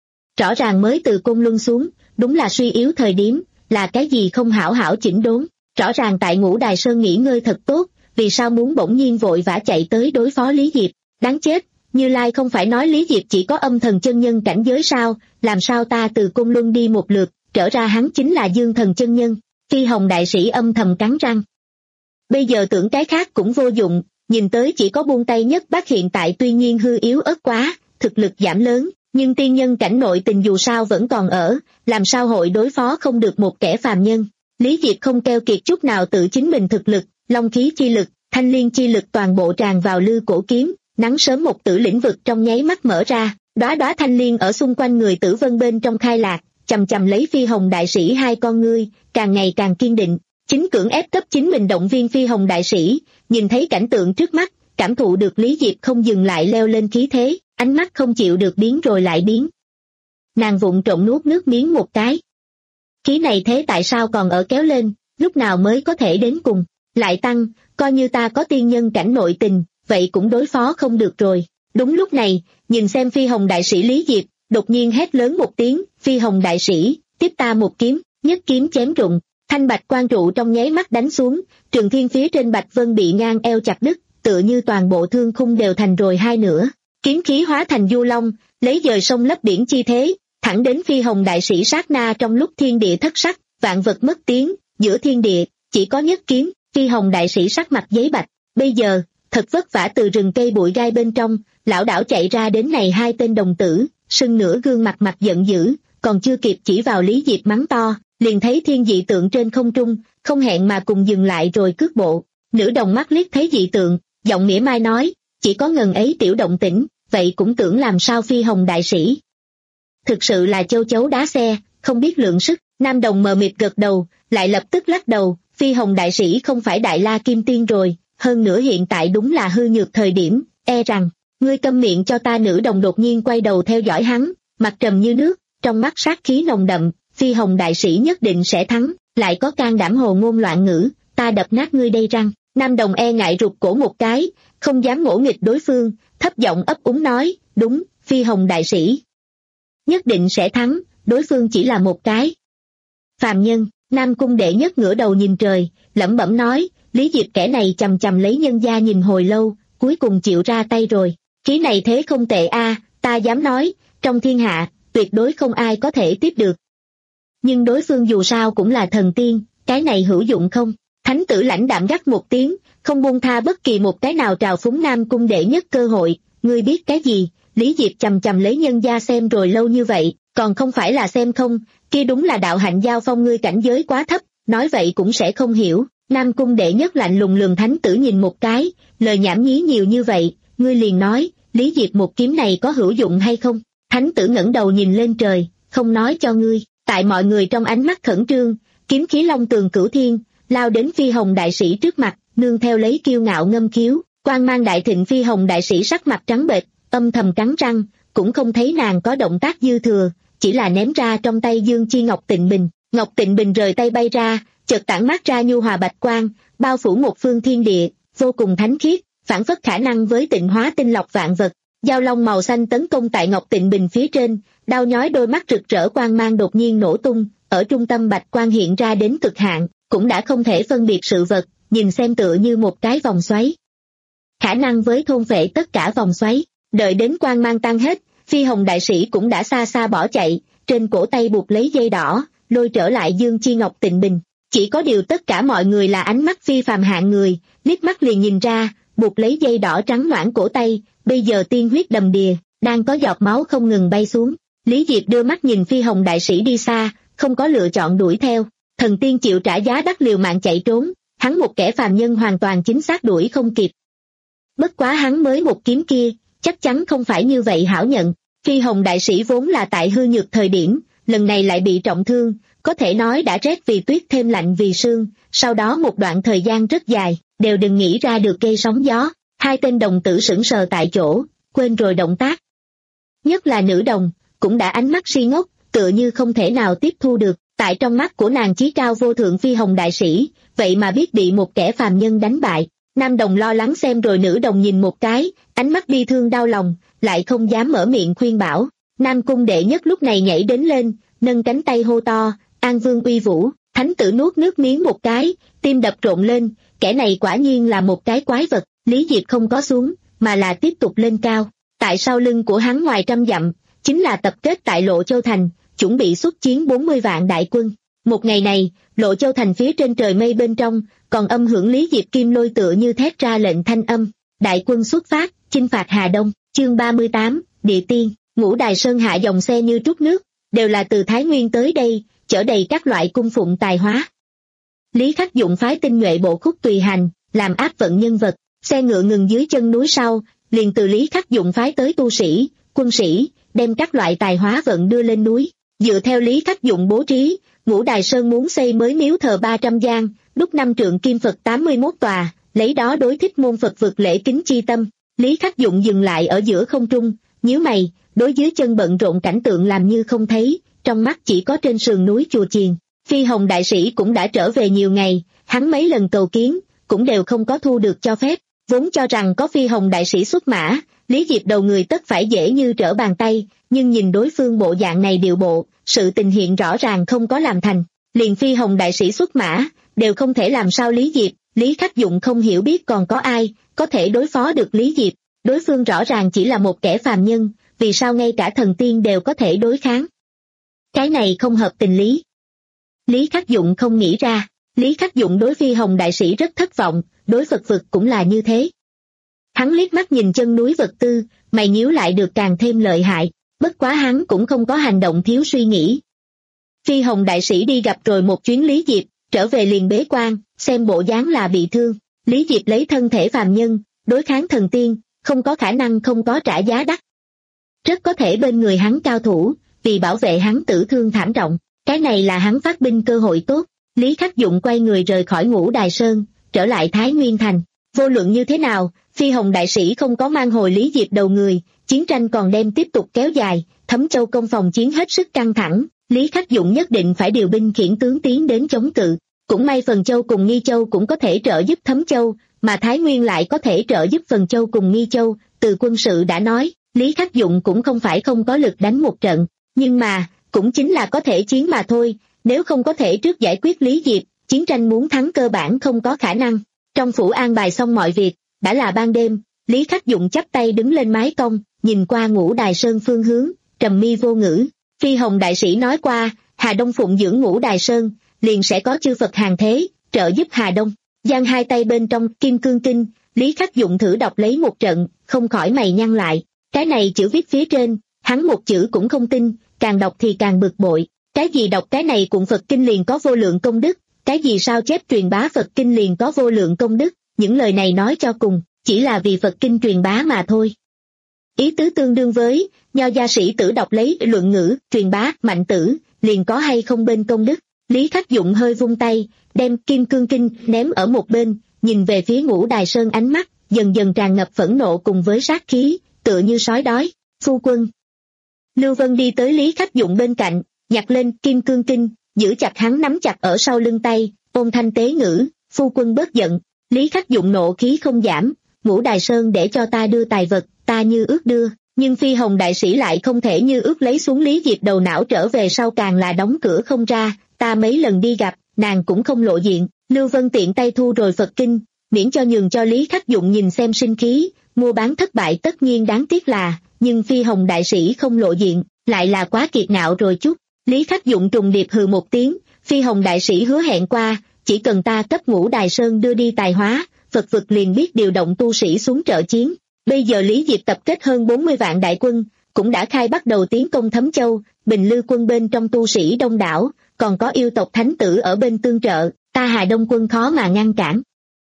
[SPEAKER 2] Rõ ràng mới từ Côn Luân xuống, đúng là suy yếu thời điểm, là cái gì không hảo hảo chỉnh đốn, rõ ràng tại Ngũ Đài Sơn nghỉ ngơi thật tốt, vì sao muốn bỗng nhiên vội vã chạy tới đối phó Lý Diệp, đáng chết, Như Lai không phải nói Lý Diệp chỉ có âm thần chân nhân cảnh giới sao, làm sao ta từ Côn Luân đi một lượt, trở ra hắn chính là dương thần chân nhân. Phi Hồng đại sĩ âm thầm cắn răng. Bây giờ tưởng cái khác cũng vô dụng, nhìn tới chỉ có buông tay nhất bác hiện tại tuy nhiên hư yếu ớt quá, thực lực giảm lớn, nhưng tiên nhân cảnh nội tình dù sao vẫn còn ở, làm sao hội đối phó không được một kẻ phàm nhân. Lý Diệp không keo kiệt chút nào tự chính mình thực lực, long khí chi lực, thanh liên chi lực toàn bộ tràn vào lư cổ kiếm, nắng sớm một tử lĩnh vực trong nháy mắt mở ra, đóa đóa thanh liên ở xung quanh người Tử Vân bên trong khai lạc, chầm chầm lấy Phi Hồng đại sĩ hai con ngươi, càng ngày càng kiên định, chính cưỡng ép cấp chính mình động viên Phi Hồng đại sĩ, nhìn thấy cảnh tượng trước mắt, cảm thụ được Lý Diệp không dừng lại leo lên khí thế, ánh mắt không chịu được biến rồi lại biến. Nàng vụng trộm nuốt nước miếng một cái. Khí này thế tại sao còn ở kéo lên, lúc nào mới có thể đến cùng, lại tăng, coi như ta có tiên nhân cảnh nội tình, vậy cũng đối phó không được rồi. Đúng lúc này, nhìn xem Phi Hồng đại sĩ Lý Diệp, đột nhiên hét lớn một tiếng, Phi Hồng đại sĩ, tiếp ta một kiếm, nhất kiếm chém rụng, thanh bạch quang trụ trong nháy mắt đánh xuống, Trường Thiên phía trên Bạch Vân bị ngang eo chặt đứt, tựa như toàn bộ thương khung đều thành rồi hai nửa, kiếm khí hóa thành du long, lấy dời sông lấp biển chi thế, thẳng đến Phi Hồng đại sĩ sát na trong lúc thiên địa thất sắc, vạn vật mất tiếng, giữa thiên địa, chỉ có nhất kiếm, Phi Hồng đại sĩ sắc mặt giấy bạch, bây giờ, thật vất vả từ rừng cây bụi gai bên trong, lão đảo chạy ra đến này hai tên đồng tử, sưng nửa gương mặt mặt giận dữ, còn chưa kịp chỉ vào Lý Diệp mắng to, liền thấy thiên dị tượng trên không trung, không hẹn mà cùng dừng lại rồi cước bộ, nữ đồng mắt liếc thấy dị tượng, giọng mỉa mai nói, chỉ có ngần ấy tiểu động tĩnh, vậy cũng tưởng làm sao Phi Hồng đại sĩ. Thực sự là châu chấu đá xe, không biết lượng sức, nam đồng mờ mịt gật đầu, lại lập tức lắc đầu, Phi Hồng đại sĩ không phải Đại La Kim Tiên rồi, hơn nữa hiện tại đúng là hư nhược thời điểm, e rằng, ngươi câm miệng cho ta. Nữ đồng đột nhiên quay đầu theo dõi hắn, mặt trầm như nước, trong mắt sát khí nồng đậm, Phi Hồng đại sĩ nhất định sẽ thắng, lại có can đảm hồ ngôn loạn ngữ, ta đập nát ngươi đây răng. Nam đồng e ngại rụt cổ một cái, không dám ngỗ nghịch đối phương, thấp giọng ấp úng nói, đúng, Phi Hồng đại sĩ nhất định sẽ thắng, đối phương chỉ là một cái phàm nhân. Nam cung đệ nhất ngửa đầu nhìn trời, lẩm bẩm nói, Lý Diệp kẻ này chầm chầm lấy nhân gia nhìn hồi lâu, cuối cùng chịu ra tay rồi, khí này thế không tệ a, ta dám nói, trong thiên hạ, tuyệt đối không ai có thể tiếp được. Nhưng đối phương dù sao cũng là thần tiên, cái này hữu dụng không? Thánh tử lãnh đạm gắt một tiếng, không buông tha bất kỳ một cái nào trào phúng Nam cung đệ nhất cơ hội, ngươi biết cái gì? Lý Diệp chầm chầm lấy nhân gia xem rồi lâu như vậy, còn không phải là xem không, kia đúng là đạo hạnh giao phong, ngươi cảnh giới quá thấp, nói vậy cũng sẽ không hiểu. Nam cung đệ nhất lạnh lùng lườm thánh tử nhìn một cái, lời nhảm nhí nhiều như vậy, ngươi liền nói, Lý Diệp một kiếm này có hữu dụng hay không? Thánh tử ngẩng đầu nhìn lên trời, không nói cho ngươi. Tại mọi người trong ánh mắt khẩn trương, kiếm khí long tường cửu thiên, lao đến Phi Hồng đại sĩ trước mặt, nương theo lấy kiêu ngạo ngâm khiếu, quang mang đại thịnh. Phi Hồng đại sĩ sắc mặt trắng bệch, âm thầm cắn răng, cũng không thấy nàng có động tác dư thừa, chỉ là ném ra trong tay Dương Chi Ngọc Tịnh Bình. Ngọc Tịnh Bình rời tay bay ra, chợt tản mát ra nhu hòa bạch quang, bao phủ một phương thiên địa, vô cùng thánh khiết, phản phất khả năng với tịnh hóa tinh lọc vạn vật. Dao long màu xanh tấn công tại Ngọc Tịnh Bình phía trên, đao nhói đôi mắt rực rỡ quang mang đột nhiên nổ tung, ở trung tâm bạch quang hiện ra đến cực hạn, cũng đã không thể phân biệt sự vật, nhìn xem tựa như một cái vòng xoáy. Khả năng với thôn phệ tất cả vòng xoáy, đợi đến quang mang tan hết, Phi Hồng đại sĩ cũng đã xa xa bỏ chạy, trên cổ tay buộc lấy dây đỏ, lôi trở lại Dương Chi Ngọc Tịnh Bình. Chỉ có điều tất cả mọi người là ánh mắt phi phàm hạng người, liếc mắt liền nhìn ra, buộc lấy dây đỏ trắng noãn cổ tay, bây giờ tiên huyết đầm đìa, đang có giọt máu không ngừng bay xuống. Lý Diệp đưa mắt nhìn Phi Hồng đại sĩ đi xa, không có lựa chọn đuổi theo. Thần tiên chịu trả giá đắt liều mạng chạy trốn, hắn một kẻ phàm nhân hoàn toàn chính xác đuổi không kịp. Bất quá hắn mới một kiếm kia, chắc chắn không phải như vậy hảo nhận. Phi Hồng đại sĩ vốn là tại hư nhược thời điểm, lần này lại bị trọng thương, có thể nói đã rét vì tuyết thêm lạnh vì sương, sau đó một đoạn thời gian rất dài, đều đừng nghĩ ra được gây sóng gió. Hai tên đồng tử sững sờ tại chỗ, quên rồi động tác. Nhất là nữ đồng, cũng đã ánh mắt si ngốc, tựa như không thể nào tiếp thu được. Tại trong mắt của nàng chí cao vô thượng Phi Hồng đại sĩ, vậy mà biết bị một kẻ phàm nhân đánh bại. Nam đồng lo lắng xem rồi nữ đồng nhìn một cái, ánh mắt bi thương đau lòng, lại không dám mở miệng khuyên bảo. Nam cung đệ nhất lúc này nhảy đến lên, nâng cánh tay hô to, An Vương uy vũ. Thánh tử nuốt nước miếng một cái, tim đập rộn lên, kẻ này quả nhiên là một cái quái vật. Lý Diệp không có xuống, mà là tiếp tục lên cao. Tại sau lưng của hắn ngoài trăm dặm, chính là tập kết tại Lộ Châu Thành, chuẩn bị xuất chiến bốn mươi vạn đại quân. Một ngày này, Lộ Châu Thành phía trên trời mây bên trong, còn âm hưởng Lý Diệp kim lôi tựa như thét ra lệnh thanh âm. Đại quân xuất phát, chinh phạt Hà Đông, chương ba mươi tám, Địa Tiên. Ngũ Đài Sơn hạ dòng xe như trút nước, đều là từ Thái Nguyên tới đây, chở đầy các loại cung phụng tài hóa. Lý Khắc Dụng phái tinh nhuệ bộ khúc tùy hành, làm áp vận nhân vật, xe ngựa ngừng dưới chân núi sau, liền từ Lý Khắc Dụng phái tới tu sĩ, quân sĩ, đem các loại tài hóa vận đưa lên núi. Dựa theo Lý Khắc Dụng bố trí, Ngũ Đài Sơn muốn xây mới miếu thờ ba trăm gian, đúc năm trượng kim Phật tám mươi mốt tòa, lấy đó đối thích môn Phật vực lễ kính chi tâm. Lý Khắc Dụng dừng lại ở giữa không trung, nhíu mày, đối dưới chân bận rộn cảnh tượng làm như không thấy, trong mắt chỉ có trên sườn núi chùa chiền. Phi Hồng đại sĩ cũng đã trở về nhiều ngày, hắn mấy lần cầu kiến, cũng đều không có thu được cho phép. Vốn cho rằng có Phi Hồng đại sĩ xuất mã, Lý Diệp đầu người tất phải dễ như trở bàn tay, nhưng nhìn đối phương bộ dạng này điệu bộ, sự tình hiện rõ ràng không có làm thành. Liền Phi Hồng đại sĩ xuất mã, đều không thể làm sao Lý Diệp, Lý Khắc Dụng không hiểu biết còn có ai, có thể đối phó được Lý Diệp. Đối phương rõ ràng chỉ là một kẻ phàm nhân, vì sao ngay cả thần tiên đều có thể đối kháng. Cái này không hợp tình lý. Lý Khắc Dụng không nghĩ ra, Lý Khắc Dụng đối Phi Hồng đại sĩ rất thất vọng, đối Phật vực cũng là như thế. Hắn liếc mắt nhìn chân núi vật tư, mày nhíu lại được càng thêm lợi hại, bất quá hắn cũng không có hành động thiếu suy nghĩ. Phi Hồng đại sĩ đi gặp rồi một chuyến Lý Diệp, trở về liền bế quan, xem bộ dáng là bị thương. Lý Diệp lấy thân thể phàm nhân, đối kháng thần tiên, không có khả năng không có trả giá đắt. Rất có thể bên người hắn cao thủ, vì bảo vệ hắn tử thương thảm trọng, cái này là hắn phát binh cơ hội tốt. Lý Khắc Dụng quay người rời khỏi Ngũ Đài Sơn, trở lại Thái Nguyên Thành. Vô luận như thế nào, Phi Hồng đại sĩ không có mang hồi Lý Diệp đầu người, chiến tranh còn đem tiếp tục kéo dài, Thấm Châu công phòng chiến hết sức căng thẳng, Lý Khắc Dụng nhất định phải điều binh khiển tướng tiến đến chống cự. Cũng may Phần Châu cùng Nghi Châu cũng có thể trợ giúp Thấm Châu, mà Thái Nguyên lại có thể trợ giúp Phần Châu cùng Nghi Châu. Từ quân sự đã nói, Lý Khắc Dụng cũng không phải không có lực đánh một trận, nhưng mà, cũng chính là có thể chiến mà thôi, nếu không có thể trước giải quyết Lý Diệp, chiến tranh muốn thắng cơ bản không có khả năng. Trong phủ an bài xong mọi việc, đã là ban đêm, Lý Khắc Dụng chắp tay đứng lên mái cong, nhìn qua Ngũ Đài Sơn phương hướng, trầm mi vô ngữ. Phi Hồng đại sĩ nói qua, Hà Đông phụng dưỡng Ngũ Đài Sơn, liền sẽ có chư Phật hàng thế, trợ giúp Hà Đông. Giang hai tay bên trong Kim Cương Kinh, Lý Khắc Dụng thử đọc lấy một trận, không khỏi mày nhăn lại. Cái này chữ viết phía trên, hắn một chữ cũng không tin, càng đọc thì càng bực bội. Cái gì đọc cái này cùng Phật Kinh liền có vô lượng công đức, cái gì sao chép truyền bá Phật Kinh liền có vô lượng công đức, những lời này nói cho cùng, chỉ là vì Phật Kinh truyền bá mà thôi. Ý tứ tương đương với, nho gia sĩ tử đọc lấy luận ngữ, truyền bá, mạnh tử, liền có hay không bên công đức. Lý Khắc Dụng hơi vung tay, đem Kim Cương Kinh ném ở một bên, nhìn về phía Ngũ Đài Sơn ánh mắt, dần dần tràn ngập phẫn nộ cùng với sát khí, tựa như sói đói. Phu quân. Lưu Vân đi tới Lý Khắc Dụng bên cạnh, nhặt lên Kim Cương Kinh, giữ chặt hắn nắm chặt ở sau lưng tay, ôn thanh tế ngữ, phu quân bớt giận. Lý Khắc Dụng nộ khí không giảm, Ngũ Đài Sơn để cho ta đưa tài vật, ta như ước đưa, nhưng Phi Hồng đại sĩ lại không thể như ước lấy xuống Lý Diệp đầu não trở về sau càng là đóng cửa không ra, ta mấy lần đi gặp, nàng cũng không lộ diện. Lưu Vân tiện tay thu rồi Phật Kinh, miễn cho nhường cho Lý Khắc Dụng nhìn xem sinh khí, mua bán thất bại tất nhiên đáng tiếc là, nhưng Phi Hồng đại sĩ không lộ diện, lại là quá kiệt ngạo rồi chút. Lý Khắc Dụng trùng điệp hừ một tiếng, Phi Hồng đại sĩ hứa hẹn qua, chỉ cần ta cấp Ngũ Đài Sơn đưa đi tài hóa, Phật vực liền biết điều động tu sĩ xuống trợ chiến. Bây giờ Lý Diệp tập kết hơn bốn mươi vạn đại quân, cũng đã khai bắt đầu tiến công Thấm Châu, Bình Lư quân bên trong tu sĩ đông đảo, còn có yêu tộc thánh tử ở bên tương trợ, ta Hà Đông quân khó mà ngăn cản.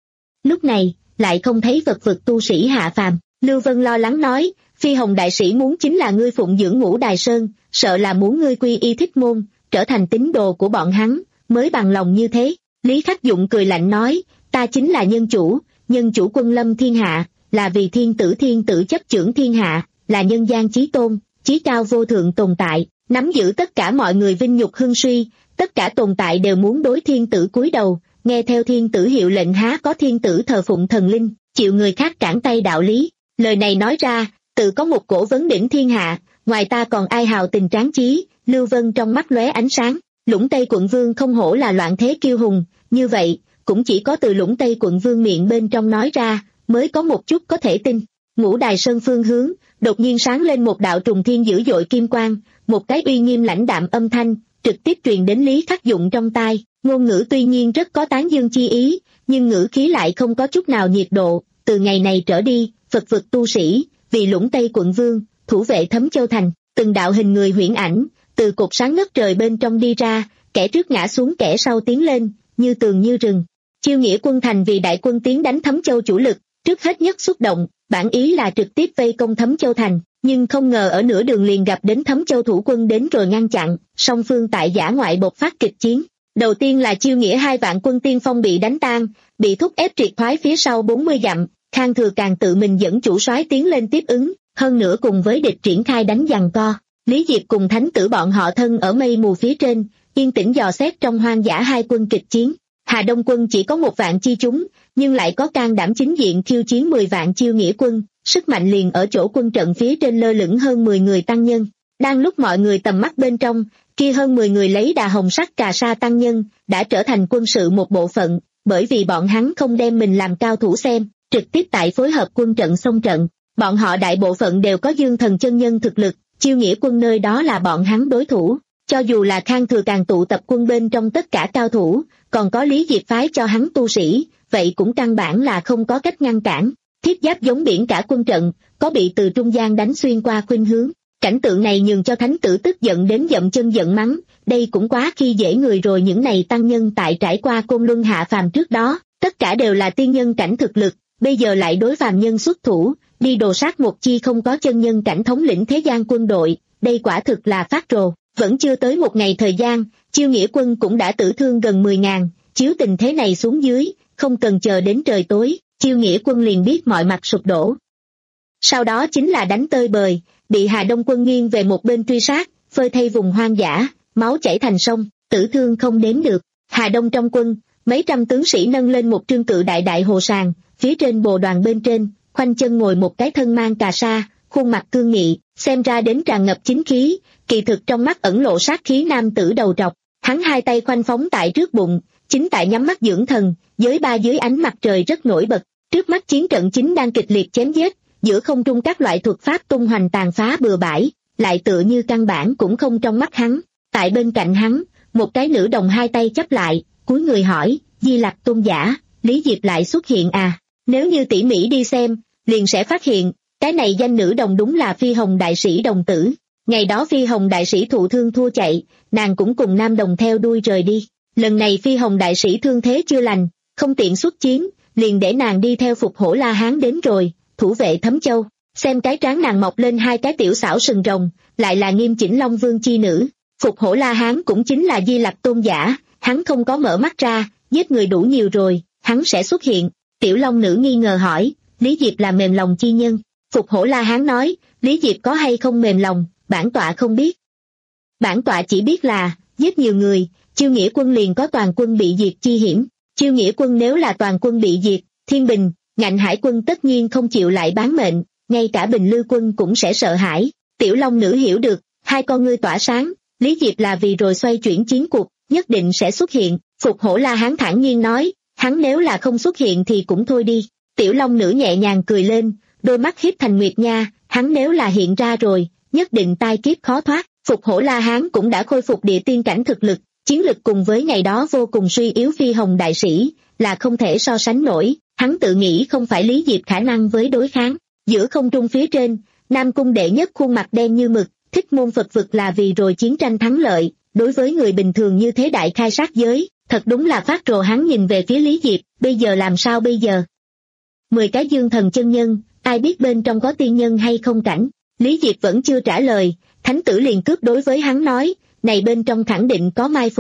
[SPEAKER 2] Lúc này, lại không thấy Phật vực tu sĩ hạ phàm, Lưu Vân lo lắng nói, Phi Hồng đại sĩ muốn chính là ngươi phụng dưỡng Ngũ Đài Sơn, sợ là muốn ngươi quy y thích môn, trở thành tín đồ của bọn hắn, mới bằng lòng như thế. Lý Khắc Dụng cười lạnh nói, ta chính là nhân chủ, nhân chủ quân lâm thiên hạ, là vì thiên tử thiên tử chấp chưởng thiên hạ, là nhân gian chí tôn, chí cao vô thượng tồn tại, nắm giữ tất cả mọi người vinh nhục hưng suy, tất cả tồn tại đều muốn đối thiên tử cúi đầu, nghe theo thiên tử hiệu lệnh, há có thiên tử thờ phụng thần linh, chịu người khác cản tay đạo lý. Lời này nói ra, tự có một cổ vấn đỉnh thiên hạ, ngoài ta còn ai hào tình tráng chí. Lưu Vân trong mắt lóe ánh sáng, Lũng Tây quận vương không hổ là loạn thế kiêu hùng, như vậy, cũng chỉ có từ Lũng Tây quận vương miệng bên trong nói ra, mới có một chút có thể tin. Ngũ Đài Sơn phương hướng, đột nhiên sáng lên một đạo trùng thiên dữ dội kim quang, một cái uy nghiêm lãnh đạm âm thanh, trực tiếp truyền đến Lý Khắc Dụng trong tai, ngôn ngữ tuy nhiên rất có tán dương chi ý, nhưng ngữ khí lại không có chút nào nhiệt độ. Từ ngày này trở đi, Phật vực tu sĩ, vì Lũng Tây quận vương, thủ vệ Thấm Châu thành, từng đạo hình người huyễn ảnh, từ cột sáng ngất trời bên trong đi ra, kẻ trước ngã xuống kẻ sau tiến lên, như tường như rừng. Chiêu Nghĩa quân thành vì đại quân tiến đánh Thấm Châu chủ lực, trước hết nhất xúc động, bản ý là trực tiếp vây công Thấm Châu thành, nhưng không ngờ ở nửa đường liền gặp đến Thấm Châu thủ quân đến rồi ngăn chặn, song phương tại dã ngoại bộc phát kịch chiến. Đầu tiên là Chiêu Nghĩa hai vạn quân tiên phong bị đánh tan, bị thúc ép triệt thoái phía sau bốn mươi dặm, Khang Thừa càng tự mình dẫn chủ soái tiến lên tiếp ứng, hơn nữa cùng với địch triển khai đánh giằng co. Lý Diệp cùng thánh tử bọn họ thân ở mây mù phía trên, yên tĩnh dò xét trong hoang dã hai quân kịch chiến. Hà Đông quân chỉ có một vạn chi chúng, nhưng lại có can đảm chính diện khiêu chiến mười vạn Chiêu Nghĩa quân, sức mạnh liền ở chỗ quân trận phía trên lơ lửng hơn mười người tăng nhân. Đang lúc mọi người tầm mắt bên trong, kia hơn mười người lấy đà hồng sắc cà sa tăng nhân, đã trở thành quân sự một bộ phận, bởi vì bọn hắn không đem mình làm cao thủ xem, trực tiếp tại phối hợp quân trận xông trận. Bọn họ đại bộ phận đều có dương thần chân nhân thực lực, Chiêu Nghĩa quân nơi đó là bọn hắn đối thủ. Cho dù là Khang Thừa càng tụ tập quân bên trong tất cả cao thủ, còn có Lý Diệp phái cho hắn tu sĩ, vậy cũng căn bản là không có cách ngăn cản. Thiết giáp giống biển cả quân trận, có bị từ trung gian đánh xuyên qua khuynh hướng. Cảnh tượng này nhường cho thánh tử tức giận đến dậm chân giận mắng, đây cũng quá khi dễ người rồi. Những này tăng nhân tại trải qua Côn Luân hạ phàm trước đó, tất cả đều là tiên nhân cảnh thực lực, bây giờ lại đối phàm nhân xuất thủ, đi đồ sát một chi không có chân nhân cảnh thống lĩnh thế gian quân đội, đây quả thực là phát rồ. Vẫn chưa tới một ngày thời gian, Chiêu Nghĩa quân cũng đã tử thương gần mười ngàn, chiếu tình thế này xuống dưới, không cần chờ đến trời tối, Chiêu Nghĩa quân liền biết mọi mặt sụp đổ. Sau đó chính là đánh tơi bời, bị Hà Đông quân nghiêng về một bên truy sát, phơi thay vùng hoang dã, máu chảy thành sông, tử thương không đếm được. Hà Đông trong quân, mấy trăm tướng sĩ nâng lên một trương cự đại đại hồ sàng, phía trên bồ đoàn bên trên, khoanh chân ngồi một cái thân mang cà sa, khuôn mặt cương nghị, xem ra đến tràn ngập chính khí, kỳ thực trong mắt ẩn lộ sát khí nam tử đầu trọc. Hắn hai tay khoanh phóng tại trước bụng, chính tại nhắm mắt dưỡng thần, giới ba dưới ánh mặt trời rất nổi bật. Trước mắt chiến trận chính đang kịch liệt chém giết, giữa không trung các loại thuật pháp tung hoành tàn phá bừa bãi, lại tựa như căn bản cũng không trong mắt hắn. Tại bên cạnh hắn, một cái nữ đồng hai tay chắp lại, cúi người hỏi, Di Lặc tôn giả, Lý Diệp lại xuất hiện à? Nếu như tỉ mỉ đi xem, liền sẽ phát hiện, cái này danh nữ đồng đúng là Phi Hồng đại sĩ đồng tử. Ngày đó Phi Hồng đại sĩ thụ thương thua chạy, nàng cũng cùng nam đồng theo đuôi rời đi. Lần này Phi Hồng đại sĩ thương thế chưa lành, không tiện xuất chiến, liền để nàng đi theo Phục Hổ La Hán đến rồi, thủ vệ Thấm Châu. Xem cái trán nàng mọc lên hai cái tiểu xảo sừng rồng, lại là Nghiêm Chỉnh Long Vương chi nữ. Phục Hổ La Hán cũng chính là Di Lặc tôn giả, hắn không có mở mắt ra, giết người đủ nhiều rồi, hắn sẽ xuất hiện. Tiểu Long nữ nghi ngờ hỏi, Lý Diệp là mềm lòng chi nhân. Phục Hổ La Hán nói, Lý Diệp có hay không mềm lòng, bản tọa không biết. Bản tọa chỉ biết là, giết nhiều người, Chiêu Nghĩa quân liền có toàn quân bị diệt chi hiểm. Chiêu Nghĩa quân nếu là toàn quân bị diệt, Thiên Bình, Ngạnh Hải quân tất nhiên không chịu lại bán mệnh, ngay cả Bình Lư quân cũng sẽ sợ hãi. Tiểu Long nữ hiểu được, hai con ngươi tỏa sáng, Lý Diệp là vì rồi xoay chuyển chiến cuộc, nhất định sẽ xuất hiện. Phục Hổ La Hán thản nhiên nói, hắn nếu là không xuất hiện thì cũng thôi đi. Tiểu Long nữ nhẹ nhàng cười lên, đôi mắt hiếp thành nguyệt nha, hắn nếu là hiện ra rồi, nhất định tai kiếp khó thoát. Phục Hổ La Hán cũng đã khôi phục địa tiên cảnh thực lực, chiến lực cùng với ngày đó vô cùng suy yếu Phi Hồng đại sĩ, là không thể so sánh nổi, hắn tự nghĩ không phải Lý Diệp khả năng với đối kháng. Giữa không trung phía trên, Nam Cung đệ nhất khuôn mặt đen như mực, Thích Môn Phật vực là vì rồi chiến tranh thắng lợi, đối với người bình thường như thế đại khai sát giới, thật đúng là phát rồ. Hắn nhìn về phía Lý Diệp, bây giờ làm sao bây giờ? Mười cái dương thần chân nhân, ai biết bên trong có tiên nhân hay không cảnh? Lý Diệp vẫn chưa trả lời, thánh tử liền cướp đối với hắn nói, này bên trong khẳng định có mai phục,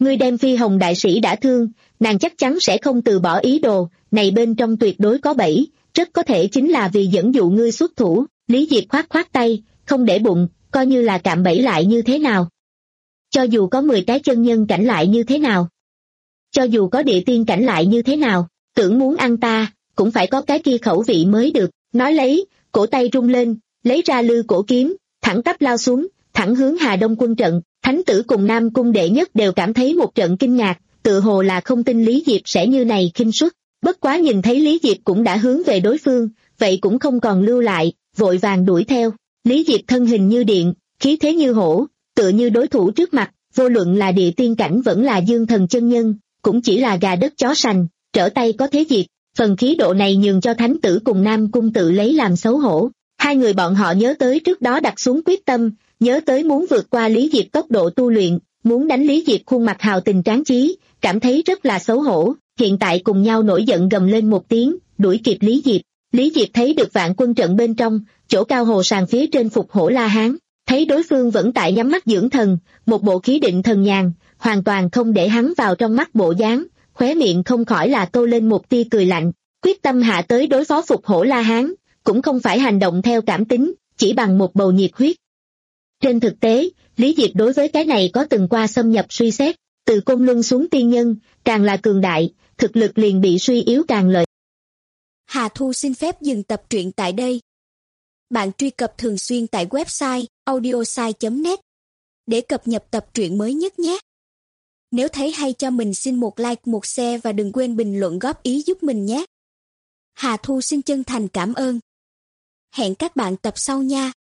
[SPEAKER 2] Ngươi đem Phi Hồng đại sĩ đã thương, nàng chắc chắn sẽ không từ bỏ ý đồ, này bên trong tuyệt đối có bẫy, rất có thể chính là vì dẫn dụ ngươi xuất thủ. Lý Diệp khoát khoát tay, không để bụng, coi như là cạm bẫy lại như thế nào. Cho dù có mười cái chân nhân cảnh lại như thế nào. Cho dù có địa tiên cảnh lại như thế nào, tưởng muốn ăn ta, cũng phải có cái kia khẩu vị mới được. Nói lấy, cổ tay rung lên, lấy ra lư cổ kiếm, thẳng tắp lao xuống, thẳng hướng Hà Đông quân trận. Thánh tử cùng Nam cung đệ nhất đều cảm thấy một trận kinh ngạc, tự hồ là không tin Lý Diệp sẽ như này khinh suất. Bất quá nhìn thấy Lý Diệp cũng đã hướng về đối phương, vậy cũng không còn lưu lại, vội vàng đuổi theo. Lý Diệp thân hình như điện, khí thế như hổ, tựa như đối thủ trước mặt, vô luận là địa tiên cảnh vẫn là dương thần chân nhân, cũng chỉ là gà đất chó sành, trở tay có thế diệt. Phần khí độ này nhường cho thánh tử cùng Nam cung tự lấy làm xấu hổ. Hai người bọn họ nhớ tới trước đó đặt xuống quyết tâm, nhớ tới muốn vượt qua Lý Diệp tốc độ tu luyện, muốn đánh Lý Diệp khuôn mặt hào tình tráng chí, cảm thấy rất là xấu hổ, hiện tại cùng nhau nổi giận gầm lên một tiếng, đuổi kịp Lý Diệp. Lý Diệp thấy được vạn quân trận bên trong, chỗ cao hồ sàn phía trên phục hổ La Hán, thấy đối phương vẫn tại nhắm mắt dưỡng thần, một bộ khí định thần nhàn, hoàn toàn không để hắn vào trong mắt bộ dáng, khóe miệng không khỏi là câu lên một tia cười lạnh, quyết tâm hạ tới đối phó phục hổ La Hán, cũng không phải hành động theo cảm tính, chỉ bằng một bầu nhiệt huyết. Trên thực tế, Lý Diệp đối với cái này có từng qua xâm nhập suy xét, từ Côn Luân xuống tiên nhân, càng là cường đại, thực lực liền bị suy yếu càng lợi.
[SPEAKER 3] Hà Thu xin phép dừng tập truyện tại đây. Bạn truy cập thường xuyên tại website audiosai chấm net để cập nhật tập truyện mới nhất nhé. Nếu thấy hay cho mình xin một like, một share và đừng quên bình luận góp ý giúp mình nhé. Hà Thu xin chân thành cảm ơn. Hẹn các bạn tập sau nha.